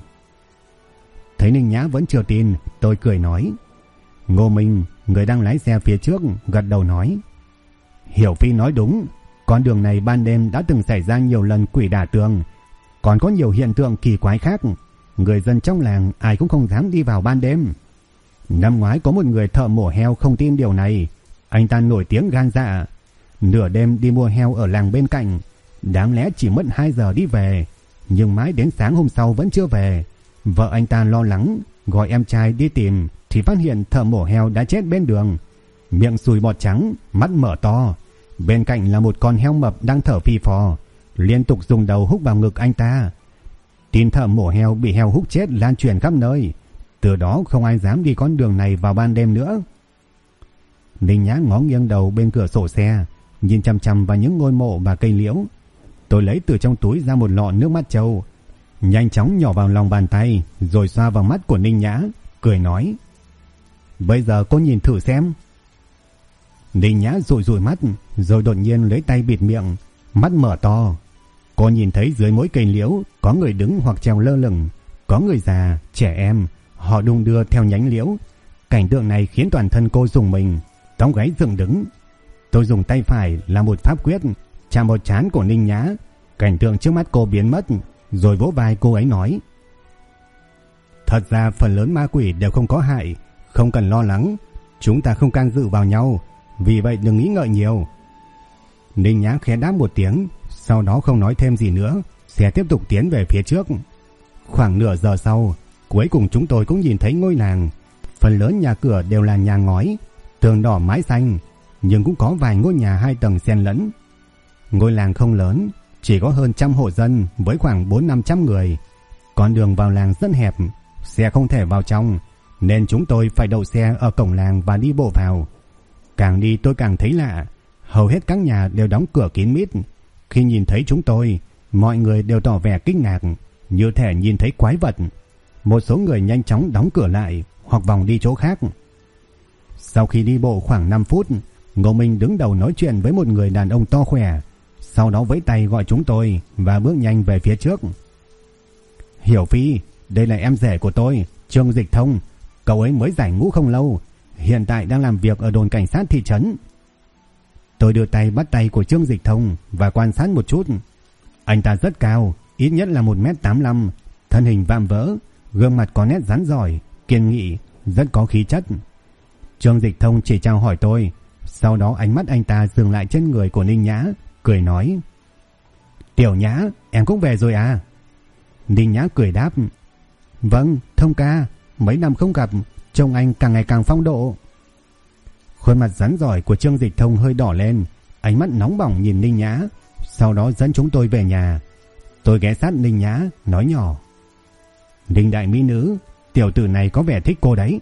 Thấy Ninh Nhã vẫn chưa tin, tôi cười nói. Ngô Minh, người đang lái xe phía trước, gật đầu nói: Hiểu Phi nói đúng, con đường này ban đêm đã từng xảy ra nhiều lần quỷ đả tường, còn có nhiều hiện tượng kỳ quái khác. Người dân trong làng ai cũng không dám đi vào ban đêm. Năm ngoái có một người thợ mổ heo không tin điều này. Anh ta nổi tiếng gan dạ, nửa đêm đi mua heo ở làng bên cạnh. Đáng lẽ chỉ mất 2 giờ đi về, nhưng mãi đến sáng hôm sau vẫn chưa về. Vợ anh ta lo lắng, gọi em trai đi tìm, thì phát hiện thợ mổ heo đã chết bên đường, miệng sùi bọt trắng, mắt mở to. Bên cạnh là một con heo mập đang thở phì phò, liên tục dùng đầu húc vào ngực anh ta. Tin thợ mổ heo bị heo húc chết lan truyền khắp nơi. Từ đó không ai dám đi con đường này vào ban đêm nữa. Ninh Nhã ngó nghiêng đầu bên cửa sổ xe, nhìn chằm chằm vào những ngôi mộ và cây liễu. Tôi lấy từ trong túi ra một lọ nước mắt trâu, nhanh chóng nhỏ vào lòng bàn tay, rồi xoa vào mắt của Ninh Nhã, cười nói: Bây giờ cô nhìn thử xem. Ninh Nhã dụi dụi mắt, rồi đột nhiên lấy tay bịt miệng, mắt mở to. Cô nhìn thấy dưới mỗi cây liễu có người đứng hoặc treo lơ lửng, có người già, trẻ em, họ đung đưa theo nhánh liễu. Cảnh tượng này khiến toàn thân cô rùng mình, tóc gáy dựng đứng. Tôi dùng tay phải là một pháp quyết chạm vào trán của Ninh Nhã. Cảnh tượng trước mắt cô biến mất, rồi vỗ vai cô ấy nói: Thật ra phần lớn ma quỷ đều không có hại, không cần lo lắng, chúng ta không can dự vào nhau, vì vậy đừng nghĩ ngợi nhiều. Ninh Nhã khẽ đáp một tiếng, sau đó không nói thêm gì nữa, xe tiếp tục tiến về phía trước. Khoảng nửa giờ sau, cuối cùng chúng tôi cũng nhìn thấy ngôi làng. Phần lớn nhà cửa đều là nhà ngói, tường đỏ mái xanh, nhưng cũng có vài ngôi nhà 2 tầng xen lẫn. Ngôi làng không lớn, chỉ có hơn 100 hộ dân với khoảng 400-500 người. Con đường vào làng rất hẹp, xe không thể vào trong, nên chúng tôi phải đậu xe ở cổng làng và đi bộ vào. Càng đi tôi càng thấy lạ, hầu hết các nhà đều đóng cửa kín mít. Khi nhìn thấy chúng tôi, mọi người đều tỏ vẻ kinh ngạc, như thể nhìn thấy quái vật. Một số người nhanh chóng đóng cửa lại hoặc vòng đi chỗ khác. Sau khi đi bộ khoảng 5 phút, Ngô Minh đứng đầu nói chuyện với một người đàn ông to khỏe, sau đó vẫy tay gọi chúng tôi và bước nhanh về phía trước. Hiểu Phi, đây là em rể của tôi, Trương Dịch Thông. Cậu ấy mới giải ngũ không lâu, hiện tại đang làm việc ở đồn cảnh sát thị trấn. Tôi đưa tay bắt tay của Trương Dịch Thông và quan sát một chút. Anh ta rất cao, ít nhất là 1m85, thân hình vạm vỡ, gương mặt có nét rắn rỏi, kiên nghị, rất có khí chất. Trương Dịch Thông chỉ chào hỏi tôi, sau đó ánh mắt anh ta dừng lại trên người của Ninh Nhã, cười nói: Tiểu Nhã, em cũng về rồi à? Ninh Nhã cười đáp: Vâng, Thông ca, mấy năm không gặp, trông anh càng ngày càng phong độ. Khuôn mặt rắn rỏi của Trương Dịch Thông hơi đỏ lên, ánh mắt nóng bỏng nhìn Ninh Nhã, sau đó dẫn chúng tôi về nhà. Tôi ghé sát Ninh Nhã, nói nhỏ: Ninh đại mỹ nữ, tiểu tử này có vẻ thích cô đấy.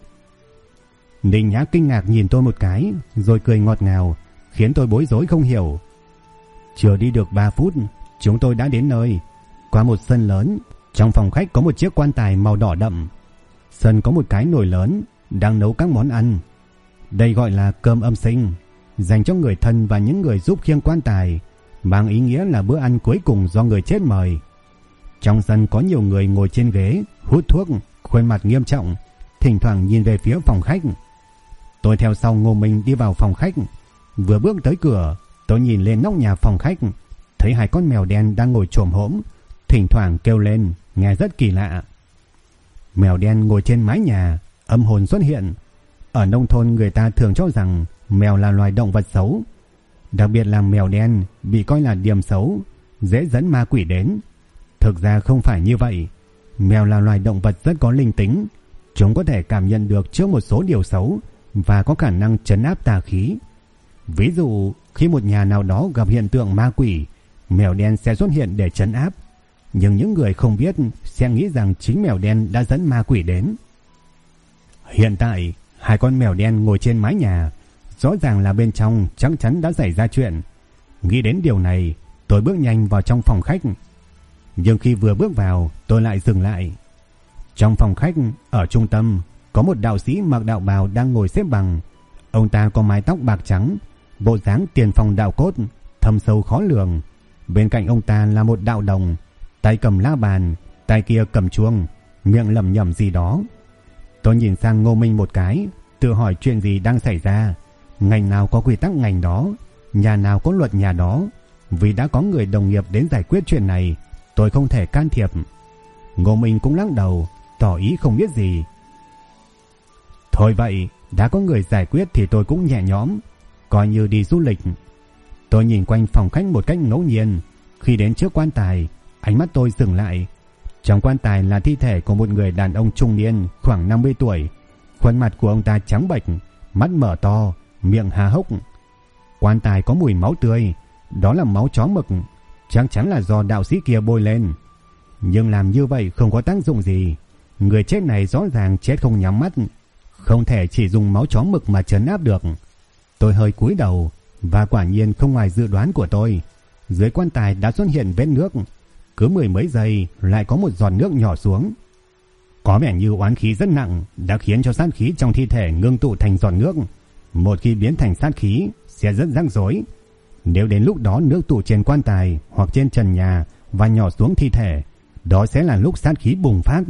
Ninh Nhã kinh ngạc nhìn tôi một cái, rồi cười ngọt ngào, khiến tôi bối rối không hiểu. Chưa đi được 3 phút, chúng tôi đã đến nơi. Qua một sân lớn, trong phòng khách có một chiếc quan tài màu đỏ đậm. Sân có một cái nồi lớn, đang nấu các món ăn. Đây gọi là cơm âm sinh, dành cho người thân và những người giúp khiêng quan tài, mang ý nghĩa là bữa ăn cuối cùng do người chết mời. Trong sân có nhiều người ngồi trên ghế, hút thuốc, khuôn mặt nghiêm trọng, thỉnh thoảng nhìn về phía phòng khách. Tôi theo sau Ngô Minh đi vào phòng khách. Vừa bước tới cửa, tôi nhìn lên nóc nhà phòng khách, thấy 2 con mèo đen đang ngồi chồm hổm, thỉnh thoảng kêu lên, nghe rất kỳ lạ. Mèo đen ngồi trên mái nhà, âm hồn xuất hiện. Ở nông thôn người ta thường cho rằng mèo là loài động vật xấu, đặc biệt là mèo đen bị coi là điểm xấu, dễ dẫn ma quỷ đến. Thực ra không phải như vậy. Mèo là loài động vật rất có linh tính, chúng có thể cảm nhận được trước một số điều xấu và có khả năng trấn áp tà khí. Ví dụ, khi một nhà nào đó gặp hiện tượng ma quỷ, mèo đen sẽ xuất hiện để trấn áp. Nhưng những người không biết sẽ nghĩ rằng chính mèo đen đã dẫn ma quỷ đến. Hiện tại, 2 con mèo đen ngồi trên mái nhà, rõ ràng là bên trong chắc chắn đã xảy ra chuyện. Nghĩ đến điều này, tôi bước nhanh vào trong phòng khách. Nhưng khi vừa bước vào, tôi lại dừng lại. Trong phòng khách, ở trung tâm, có một đạo sĩ mặc đạo bào đang ngồi xếp bằng. Ông ta có mái tóc bạc trắng, bộ dáng tiền phong đạo cốt, thâm sâu khó lường. Bên cạnh ông ta là một đạo đồng, tay cầm la bàn, tay kia cầm chuông, miệng lẩm nhẩm gì đó. Tôi nhìn sang Ngô Minh một cái, tự hỏi chuyện gì đang xảy ra. Ngành nào có quy tắc ngành đó, nhà nào có luật nhà đó. Vì đã có người đồng nghiệp đến giải quyết chuyện này, tôi không thể can thiệp. Ngô Minh cũng lắc đầu, tỏ ý không biết gì. Thôi vậy, đã có người giải quyết thì tôi cũng nhẹ nhõm, coi như đi du lịch. Tôi nhìn quanh phòng khách một cách ngẫu nhiên. Khi đến trước quan tài, ánh mắt tôi dừng lại. Trong quan tài là thi thể của một người đàn ông trung niên khoảng 50 tuổi. Khuôn mặt của ông ta trắng bệch, mắt mở to, miệng há hốc. Quan tài có mùi máu tươi, đó là máu chó mực, chắc chắn là do đạo sĩ kia bôi lên. Nhưng làm như vậy không có tác dụng gì. Người chết này rõ ràng chết không nhắm mắt, không thể chỉ dùng máu chó mực mà trấn áp được. Tôi hơi cúi đầu, và quả nhiên không ngoài dự đoán của tôi. Dưới quan tài đã xuất hiện vết nước, cứ 10 mấy giây lại có một giọt nước nhỏ xuống. Có vẻ như oán khí rất nặng đã khiến cho sát khí trong thi thể ngưng tụ thành giọt nước. Một khi biến thành sát khí sẽ rất rắc rối. Nếu đến lúc đó nước tụ trên quan tài hoặc trên trần nhà và nhỏ xuống thi thể, đó sẽ là lúc sát khí bùng phát.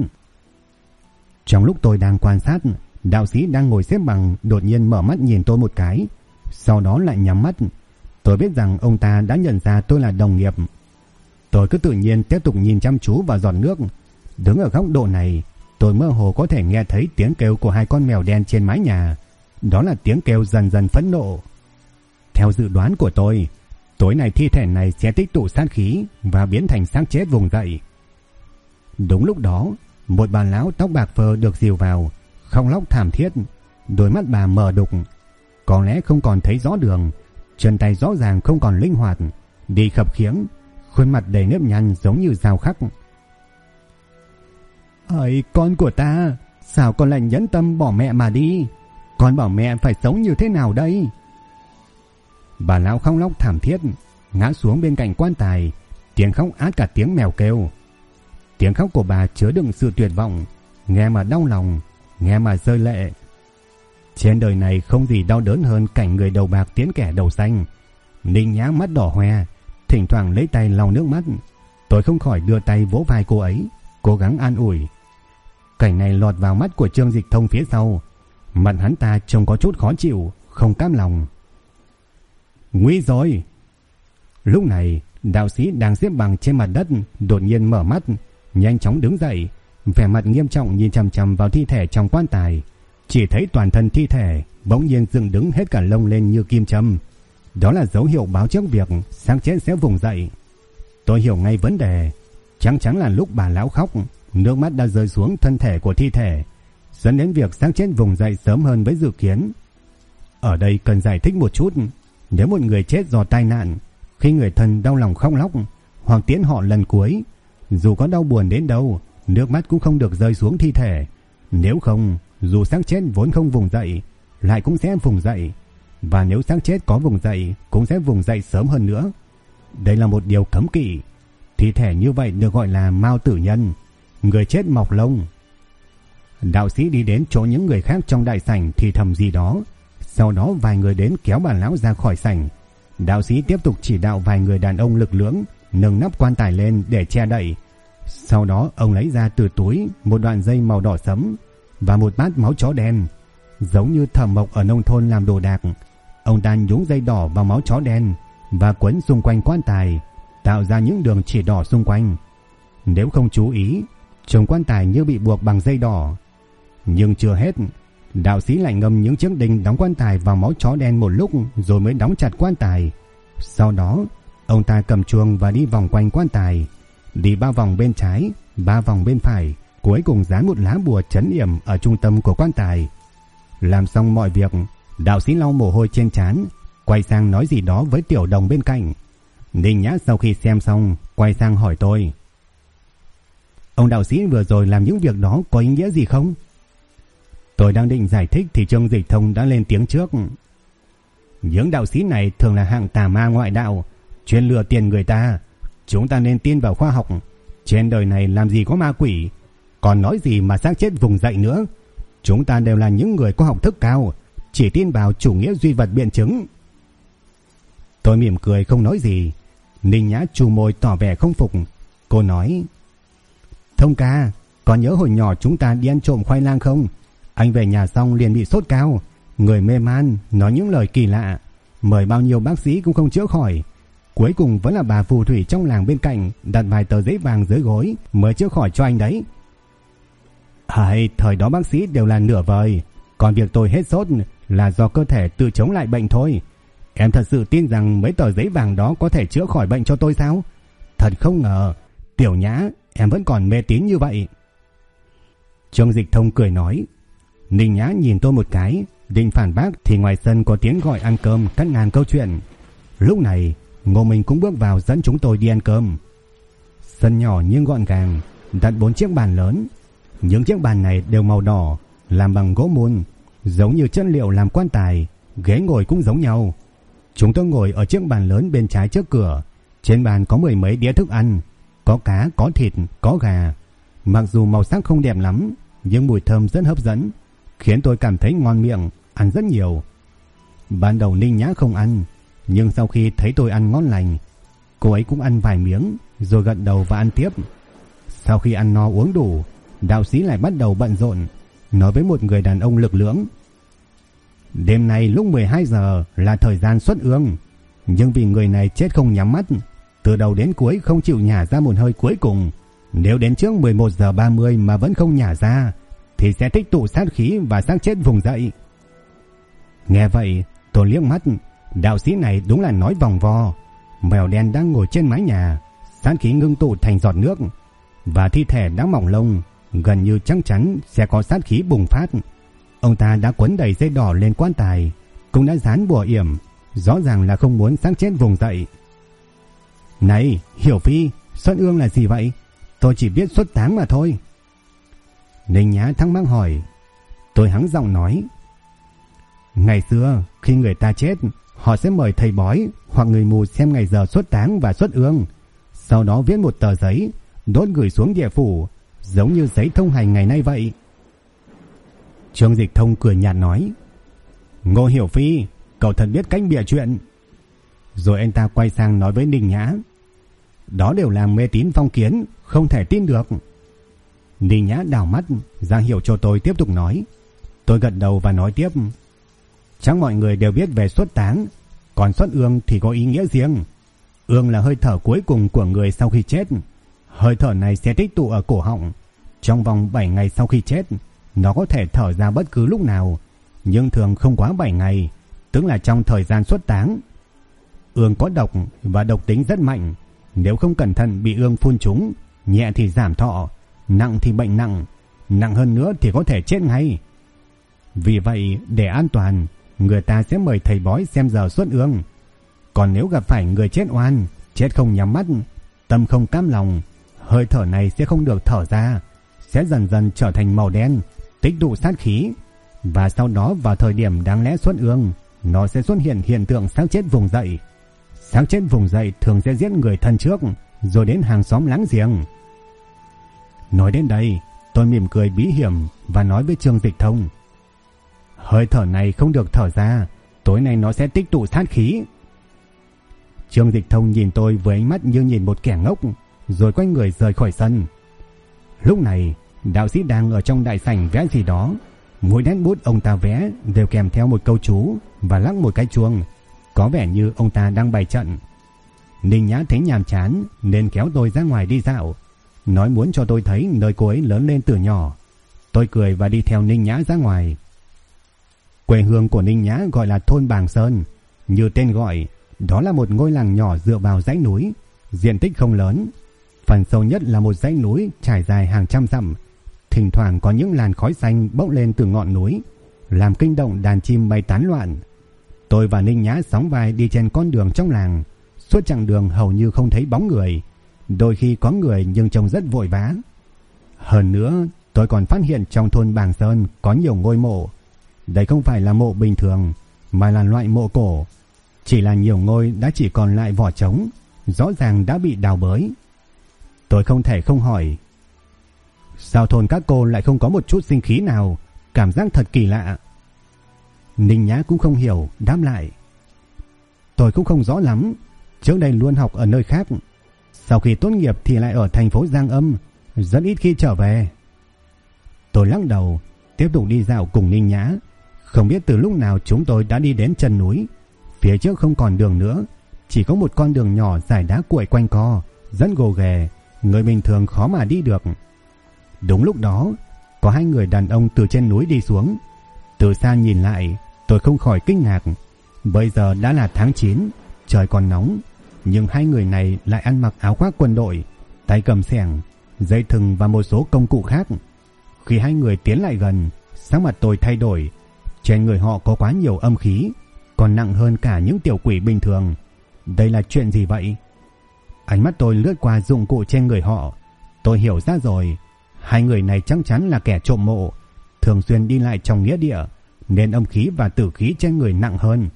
Trong lúc tôi đang quan sát, đạo sĩ đang ngồi xếp bằng đột nhiên mở mắt nhìn tôi một cái, sau đó lại nhắm mắt. Tôi biết rằng ông ta đã nhận ra tôi là đồng nghiệp. Tôi cứ tự nhiên tiếp tục nhìn chăm chú vào giọt nước. Đứng ở góc độ này, tôi mơ hồ có thể nghe thấy tiếng kêu của 2 con mèo đen trên mái nhà. Đó là tiếng kêu dần dần phẫn nộ. Theo dự đoán của tôi, tối nay thi thể này sẽ tích tụ sát khí và biến thành xác chết vùng dậy. Đúng lúc đó, một bà lão tóc bạc phơ được dìu vào, khóc lóc thảm thiết, đôi mắt bà mờ đục, có lẽ không còn thấy rõ đường, chân tay rõ ràng không còn linh hoạt, đi khập khiễng, khuôn mặt đầy nếp nhăn giống như dao khắc. "Ơi con của ta, sao con lại nhẫn tâm bỏ mẹ mà đi? Con bảo mẹ phải sống như thế nào đây?" Bà lão khóc lóc thảm thiết, ngã xuống bên cạnh quan tài, tiếng khóc át cả tiếng mèo kêu. Tiếng khóc của bà chứa đựng sự tuyệt vọng, nghe mà đau lòng, nghe mà rơi lệ. Trên đời này không gì đau đớn hơn cảnh người đầu bạc tiễn kẻ đầu xanh. Ninh Nhã mắt đỏ hoe, thỉnh thoảng lấy tay lau nước mắt. Tôi không khỏi đưa tay vỗ vai cô ấy, cố gắng an ủi. Cảnh này lọt vào mắt của Trương Dịch Thông phía sau. Mặt hắn ta trông có chút khó chịu, không cam lòng. "Nguy rồi!" Lúc này, đạo sĩ đang xếp bằng trên mặt đất đột nhiên mở mắt, nhanh chóng đứng dậy, vẻ mặt nghiêm trọng nhìn chằm chằm vào thi thể trong quan tài. Chỉ thấy toàn thân thi thể bỗng nhiên dựng đứng hết cả lông lên như kim châm. Đó là dấu hiệu báo trước việc xác chết sẽ vùng dậy. Tôi hiểu ngay vấn đề. Chắc chắn là lúc bà lão khóc, nước mắt đã rơi xuống thân thể của thi thể. dẫn đến việc xác chết vùng dậy sớm hơn với dự kiến. Ở đây cần giải thích một chút. Nếu một người chết do tai nạn, khi người thân đau lòng khóc lóc hoặc tiễn họ lần cuối, dù có đau buồn đến đâu, nước mắt cũng không được rơi xuống thi thể. Nếu không, dù xác chết vốn không vùng dậy, lại cũng sẽ vùng dậy. Và nếu xác chết có vùng dậy, cũng sẽ vùng dậy sớm hơn nữa. Đây là một điều cấm kỵ. Thi thể như vậy được gọi là mao tử nhân, người chết mọc lông. Đạo sĩ đi đến chỗ những người khác trong đại sảnh thì thầm gì đó. Sau đó vài người đến kéo bà lão ra khỏi sảnh. Đạo sĩ tiếp tục chỉ đạo vài người đàn ông lực lưỡng nâng nắp quan tài lên để che đậy. Sau đó ông lấy ra từ túi một đoạn dây màu đỏ sẫm và một bát máu chó đen. Giống như thợ mộc ở nông thôn làm đồ đạc, ông ta nhúng dây đỏ vào máu chó đen và quấn xung quanh quan tài, tạo ra những đường chỉ đỏ xung quanh. Nếu không chú ý, trông quan tài như bị buộc bằng dây đỏ. Nhưng chưa hết, đạo sĩ lại ngâm những chiếc đinh đóng quan tài vào máu chó đen một lúc rồi mới đóng chặt quan tài. Sau đó, ông ta cầm chuông và đi vòng quanh quan tài, đi 3 vòng bên trái, 3 vòng bên phải, cuối cùng dán một lá bùa trấn yểm ở trung tâm của quan tài. Làm xong mọi việc, đạo sĩ lau mồ hôi trên trán, quay sang nói gì đó với tiểu đồng bên cạnh. Ninh Nhã sau khi xem xong, quay sang hỏi tôi: "Ông đạo sĩ vừa rồi làm những việc đó có ý nghĩa gì không?" Tôi đang định giải thích thì Trương Dịch Thông đã lên tiếng trước. "Những đạo sĩ này thường là hạng tà ma ngoại đạo, chuyên lừa tiền người ta. Chúng ta nên tin vào khoa học. Trên đời này làm gì có ma quỷ, còn nói gì mà xác chết vùng dậy nữa. Chúng ta đều là những người có học thức cao, chỉ tin vào chủ nghĩa duy vật biện chứng." Tôi mỉm cười không nói gì. Ninh Nhã trù môi tỏ vẻ không phục. Cô nói: "Thông ca, còn nhớ hồi nhỏ chúng ta đi ăn trộm khoai lang không? Anh về nhà xong liền bị sốt cao, người mê man, nói những lời kỳ lạ, mời bao nhiêu bác sĩ cũng không chữa khỏi. Cuối cùng vẫn là bà phù thủy trong làng bên cạnh đặt vài tờ giấy vàng dưới gối mới chữa khỏi cho anh đấy." Thời đó bác sĩ đều là nửa vời, còn việc tôi hết sốt là do cơ thể tự chống lại bệnh thôi. Em thật sự tin rằng mấy tờ giấy vàng đó có thể chữa khỏi bệnh cho tôi sao? Thật không ngờ, Tiểu Nhã, em vẫn còn mê tín như vậy. Trương Dịch Thông cười nói. Ninh Nhã nhìn tôi một cái, định phản bác thì ngoài sân có tiếng gọi ăn cơm cắt ngang câu chuyện. Lúc này, Ngô Minh cũng bước vào dẫn chúng tôi đi ăn cơm. Sân nhỏ nhưng gọn gàng, đặt 4 chiếc bàn lớn. Những chiếc bàn này đều màu đỏ, làm bằng gỗ mun, giống như chất liệu làm quan tài, ghế ngồi cũng giống nhau. Chúng tôi ngồi ở chiếc bàn lớn bên trái trước cửa. Trên bàn có 10 mấy đĩa thức ăn, có cá, có thịt, có gà. Mặc dù màu sắc không đẹp lắm, nhưng mùi thơm rất hấp dẫn, khiến tôi cảm thấy ngon miệng, ăn rất nhiều. Ban đầu Ninh Nhã không ăn, nhưng sau khi thấy tôi ăn ngon lành, cô ấy cũng ăn vài miếng, rồi gật đầu và ăn tiếp. Sau khi ăn no uống đủ, đạo sĩ lại bắt đầu bận rộn, nói với một người đàn ông lực lưỡng. Đêm nay lúc 12 giờ là thời gian xuất ương, nhưng vì người này chết không nhắm mắt, từ đầu đến cuối không chịu nhả ra một hơi cuối cùng. Nếu đến trước 11 giờ 30 mà vẫn không nhả ra, thì sẽ tích tụ sát khí và xác chết vùng dậy. Nghe vậy, tôi liếc mắt, đạo sĩ này đúng là nói vòng vo. Mèo đen đang ngồi trên mái nhà, sát khí ngưng tụ thành giọt nước, và thi thể đã mỏng lông, gần như chắc chắn sẽ có sát khí bùng phát. Ông ta đã quấn đầy dây đỏ lên quan tài, cũng đã dán bùa yểm, rõ ràng là không muốn xác chết vùng dậy. Này, Hiểu Phi, xuất ương là gì vậy? Tôi chỉ biết xuất táng mà thôi. Ninh Nhã thắc mắc hỏi. Tôi hắng giọng nói. Ngày xưa, khi người ta chết, họ sẽ mời thầy bói hoặc người mù xem ngày giờ xuất táng và xuất ương, sau đó viết một tờ giấy, đốt gửi xuống địa phủ, giống như giấy thông hành ngày nay vậy. Trương Dịch Thông cười nhạt nói. Ngô Hiểu Phi, cậu thật biết cách bịa chuyện. Rồi anh ta quay sang nói với Ninh Nhã. Đó đều là mê tín phong kiến, không thể tin được. Ninh Nhã đảo mắt ra hiệu cho tôi tiếp tục nói. Tôi gật đầu và nói tiếp. Chắc mọi người đều biết về xuất táng, còn xuất ương thì có ý nghĩa riêng. Ương là hơi thở cuối cùng của người sau khi chết. Hơi thở này sẽ tích tụ ở cổ họng. Trong vòng 7 ngày sau khi chết, nó có thể thở ra bất cứ lúc nào, nhưng thường không quá 7 ngày, tức là trong thời gian xuất táng. Ương có độc và độc tính rất mạnh. Nếu không cẩn thận bị ương phun trúng, nhẹ thì giảm thọ, nặng thì bệnh nặng. nặng hơn nữa thì có thể chết ngay. Vì vậy, để an toàn, người ta sẽ mời thầy bói xem giờ xuất ương. Còn nếu gặp phải người chết oan, chết không nhắm mắt, tâm không cam lòng, hơi thở này sẽ không được thở ra, sẽ dần dần trở thành màu đen, tích tụ sát khí, và sau đó vào thời điểm đáng lẽ xuất ương, nó sẽ xuất hiện hiện tượng xác chết vùng dậy. Xác chết vùng dậy thường sẽ giết người thân trước, rồi đến hàng xóm láng giềng. Nói đến đây, tôi mỉm cười bí hiểm và nói với Trương Dịch Thông: hơi thở này không được thở ra, tối nay nó sẽ tích tụ sát khí. Trương Dịch Thông nhìn tôi với ánh mắt như nhìn một kẻ ngốc, rồi quay người rời khỏi sân. Lúc này, đạo sĩ đang ở trong đại sảnh vẽ gì đó. Mỗi nét bút ông ta vẽ đều kèm theo một câu chú và lắc một cái chuông, có vẻ như ông ta đang bày trận. Ninh Nhã thấy nhàm chán nên kéo tôi ra ngoài đi dạo, nói muốn cho tôi thấy nơi cô ấy lớn lên từ nhỏ. Tôi cười và đi theo Ninh Nhã ra ngoài. Quê hương của Ninh Nhã gọi là thôn Bàng Sơn. Như tên gọi, đó là một ngôi làng nhỏ dựa vào dãy núi, diện tích không lớn. Phần sâu nhất là một dãy núi trải dài hàng trăm dặm. Thỉnh thoảng có những làn khói xanh bốc lên từ ngọn núi, làm kinh động đàn chim bay tán loạn. Tôi và Ninh Nhã sóng vai đi trên con đường trong làng. Suốt chặng đường hầu như không thấy bóng người, đôi khi có người nhưng trông rất vội vã. Hơn nữa, tôi còn phát hiện trong thôn Bàng Sơn có nhiều ngôi mộ. Đây không phải là mộ bình thường, mà là loại mộ cổ. Chỉ là nhiều ngôi đã chỉ còn lại vỏ trống, rõ ràng đã bị đào bới. Tôi không thể không hỏi: sao thôn các cô lại không có một chút sinh khí nào? Cảm giác thật kỳ lạ. Ninh Nhã cũng không hiểu, đáp lại: tôi cũng không rõ lắm, trước đây luôn học ở nơi khác, sau khi tốt nghiệp thì lại ở thành phố Giang Âm, rất ít khi trở về. Tôi lắc đầu, tiếp tục đi dạo cùng Ninh Nhã. Không biết từ lúc nào chúng tôi đã đi đến chân núi. Phía trước không còn đường nữa, chỉ có một con đường nhỏ dải đá cuội quanh co, rất gồ ghề, người bình thường khó mà đi được. Đúng lúc đó, có hai người đàn ông từ trên núi đi xuống. Từ xa nhìn lại, tôi không khỏi kinh ngạc. Bây giờ đã là tháng 9, trời còn nóng, nhưng hai người này lại ăn mặc áo khoác quân đội, tay cầm xẻng, dây thừng và một số công cụ khác. Khi hai người tiến lại gần, sắc mặt tôi thay đổi. Trên người họ có quá nhiều âm khí, còn nặng hơn cả những tiểu quỷ bình thường. Đây là chuyện gì vậy? Ánh mắt tôi lướt qua dụng cụ trên người họ. Tôi hiểu ra rồi, hai người này chắc chắn là kẻ trộm mộ, thường xuyên đi lại trong nghĩa địa, nên âm khí và tử khí trên người nặng hơn.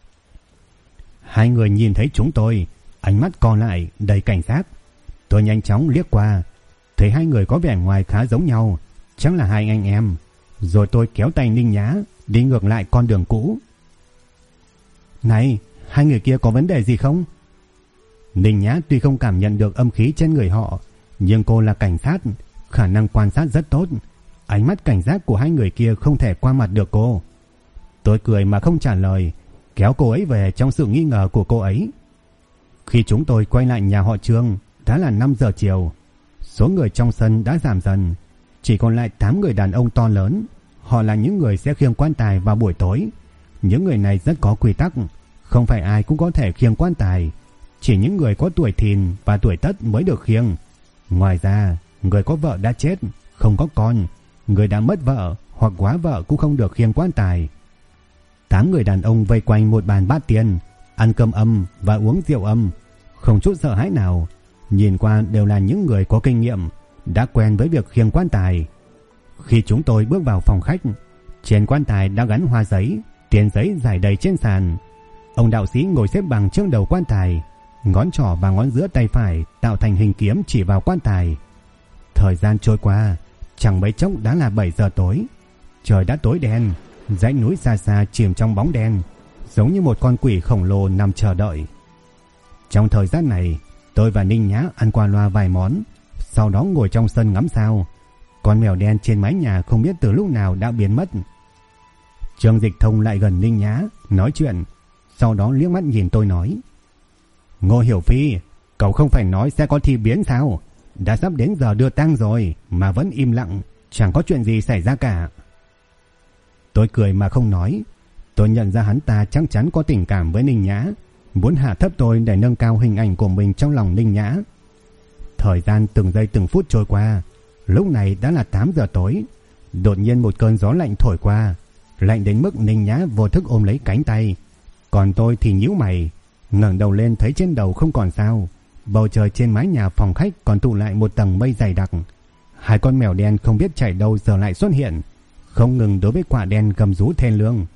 Hai người nhìn thấy chúng tôi, ánh mắt co lại đầy cảnh giác. Tôi nhanh chóng liếc qua, thấy hai người có vẻ ngoài khá giống nhau, chắc là hai anh em. Rồi tôi kéo tay Ninh Nhã đi ngược lại con đường cũ. Này, hai người kia có vấn đề gì không? Ninh Nhã tuy không cảm nhận được âm khí trên người họ, nhưng cô là cảnh sát, khả năng quan sát rất tốt. Ánh mắt cảnh giác của hai người kia không thể qua mặt được cô. Tôi cười mà không trả lời, kéo cô ấy về trong sự nghi ngờ của cô ấy. Khi chúng tôi quay lại nhà họ Trương, đã là 5 giờ chiều. Số người trong sân đã giảm dần, chỉ còn lại 8 người đàn ông to lớn. Họ là những người sẽ khiêng quan tài vào buổi tối. Những người này rất có quy tắc, không phải ai cũng có thể khiêng quan tài, chỉ những người có tuổi thìn và tuổi tất mới được khiêng. Ngoài ra, người có vợ đã chết, không có con, người đã mất vợ hoặc góa vợ cũng không được khiêng quan tài. 8 người đàn ông vây quanh một bàn bát tiên, ăn cơm âm và uống rượu âm, không chút sợ hãi nào. Nhìn qua đều là những người có kinh nghiệm, đã quen với việc khiêng quan tài. Khi chúng tôi bước vào phòng khách, trên quan tài đã gắn hoa giấy, tiền giấy rải đầy trên sàn. Ông đạo sĩ ngồi xếp bằng trước đầu quan tài, ngón trỏ và ngón giữa tay phải tạo thành hình kiếm chỉ vào quan tài. Thời gian trôi qua, chẳng mấy chốc đã là 7 giờ tối. Trời đã tối đen, dãy núi xa xa chìm trong bóng đen, giống như một con quỷ khổng lồ nằm chờ đợi. Trong thời gian này, tôi và Ninh Nhã ăn qua loa vài món, sau đó ngồi trong sân ngắm sao. Con mèo đen trên mái nhà không biết từ lúc nào đã biến mất. Trương Dịch Thông lại gần Ninh Nhã nói chuyện, sau đó liếc mắt nhìn tôi nói: Ngô Hiểu Phi, cậu không phải nói sẽ có thi biến sao? Đã sắp đến giờ đưa tang rồi mà vẫn im lặng, chẳng có chuyện gì xảy ra cả. Tôi cười mà không nói. Tôi nhận ra hắn ta chắc chắn có tình cảm với Ninh Nhã, muốn hạ thấp tôi để nâng cao hình ảnh của mình trong lòng Ninh Nhã. Thời gian từng giây từng phút trôi qua, Lúc này đã là 8 giờ tối. Đột nhiên một cơn gió lạnh thổi qua, lạnh đến mức Ninh Nhã vô thức ôm lấy cánh tay. Còn tôi thì nhíu mày, ngẩng đầu lên thấy trên đầu không còn sao. Bầu trời trên mái nhà phòng khách còn tụ lại một tầng mây dày đặc. Hai con mèo đen không biết chạy đâu giờ lại xuất hiện, không ngừng đối với quả đen gầm rú thê lương.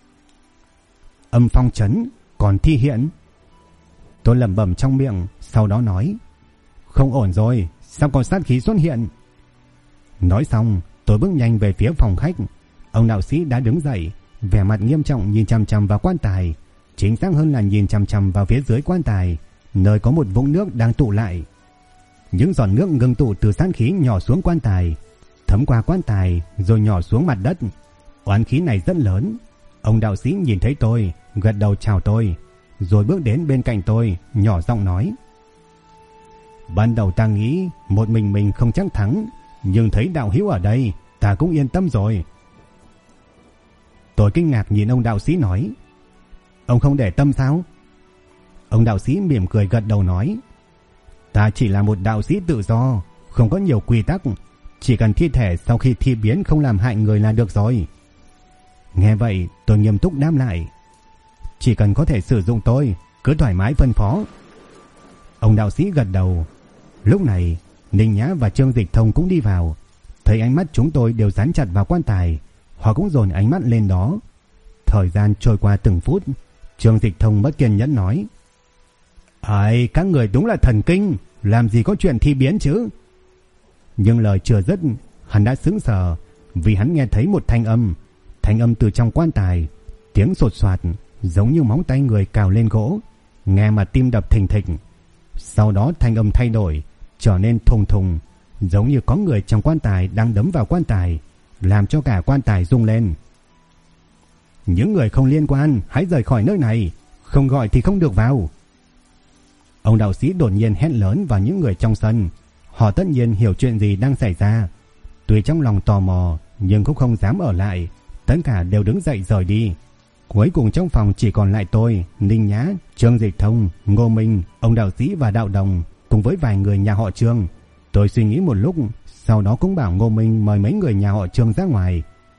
Âm phong chấn, còn thi hiện. Tôi lẩm bẩm trong miệng, sau đó nói: không ổn rồi, sao có sát khí xuất hiện? Nói xong, tôi bước nhanh về phía phòng khách. Ông đạo sĩ đã đứng dậy, vẻ mặt nghiêm trọng nhìn chằm chằm vào quan tài, chính xác hơn là nhìn chằm chằm vào phía dưới quan tài, nơi có một vũng nước đang tụ lại. Những giọt nước ngưng tụ từ sát khí nhỏ xuống quan tài, thấm qua quan tài rồi nhỏ xuống mặt đất. Oán khí này rất lớn. Ông đạo sĩ nhìn thấy tôi, gật đầu chào tôi, rồi bước đến bên cạnh tôi, nhỏ giọng nói: ban đầu ta nghĩ một mình không chắc thắng, nhưng thấy đạo hữu ở đây, ta cũng yên tâm rồi. Tôi kinh ngạc nhìn ông đạo sĩ nói: ông không để tâm sao? Ông đạo sĩ mỉm cười gật đầu nói: ta chỉ là một đạo sĩ tự do, không có nhiều quy tắc, chỉ cần thi thể sau khi thi biến không làm hại người là được rồi. Nghe vậy tôi nghiêm túc đáp lại: chỉ cần có thể sử dụng tôi, cứ thoải mái phân phó. Ông đạo sĩ gật đầu. Lúc này Ninh Nhã và Trương Dịch Thông cũng đi vào. Thấy ánh mắt chúng tôi đều dán chặt vào quan tài, họ cũng dồn ánh mắt lên đó. Thời gian trôi qua từng phút. Trương Dịch Thông bất kiên nhẫn nói: ai, các người đúng là thần kinh, làm gì có chuyện thi biến chứ? Nhưng lời chưa dứt, hắn đã sững sờ, vì hắn nghe thấy một thanh âm từ trong quan tài, tiếng sột soạt giống như móng tay người cào lên gỗ, nghe mà tim đập thình thịch. Sau đó thanh âm thay đổi, trở nên thùng thùng, giống như có người trong quan tài đang đấm vào quan tài, làm cho cả quan tài rung lên. Những người không liên quan hãy rời khỏi nơi này, không gọi thì không được vào. Ông đạo sĩ đột nhiên hét lớn vào những người trong sân. Họ tất nhiên hiểu chuyện gì đang xảy ra. Tuy trong lòng tò mò nhưng cũng không dám ở lại, tất cả đều đứng dậy rời đi. Cuối cùng trong phòng chỉ còn lại tôi, Ninh Nhã, Trương Dịch Thông, Ngô Minh, ông đạo sĩ và đạo đồng cùng với vài người nhà họ Trương. Tôi suy nghĩ một lúc, sau đó cũng bảo Ngô Minh mời mấy người nhà họ Trương ra ngoài.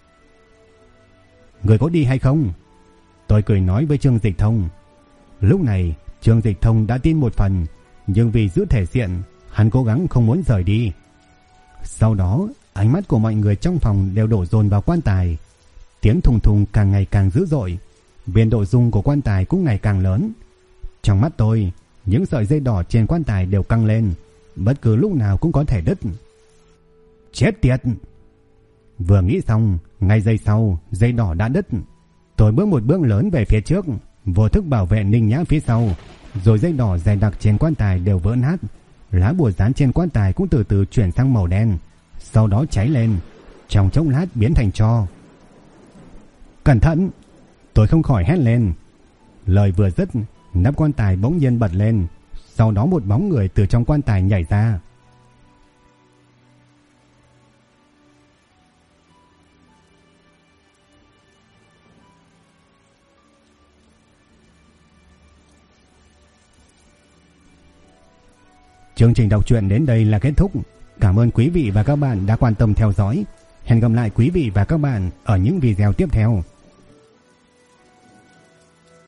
Người có đi hay không? Tôi cười nói với Trương Dịch Thông. Lúc này Trương Dịch Thông đã tin một phần, nhưng vì giữ thể diện, hắn cố gắng không muốn rời đi. Sau đó ánh mắt của mọi người trong phòng đều đổ dồn vào quan tài. Tiếng thùng thùng càng ngày càng dữ dội, biên độ rung của quan tài cũng ngày càng lớn. Trong mắt tôi, những sợi dây đỏ trên quan tài đều căng lên, bất cứ lúc nào cũng có thể đứt. Chết tiệt! Vừa nghĩ xong, ngay giây sau, dây đỏ đã đứt. Tôi bước một bước lớn về phía trước, vô thức bảo vệ Ninh Nhã phía sau, rồi dây đỏ dày đặc trên quan tài đều vỡ nát. Lá bùa dán trên quan tài cũng từ từ chuyển sang màu đen, sau đó cháy lên, trong chốc lát biến thành tro. Cẩn thận! Tôi không khỏi hét lên. Lời vừa dứt, nắp quan tài bỗng nhiên bật lên, sau đó một bóng người từ trong quan tài nhảy ra. Chương trình đọc truyện đến đây là kết thúc. Cảm ơn quý vị và các bạn đã quan tâm theo dõi. Hẹn gặp lại quý vị và các bạn ở những video tiếp theo.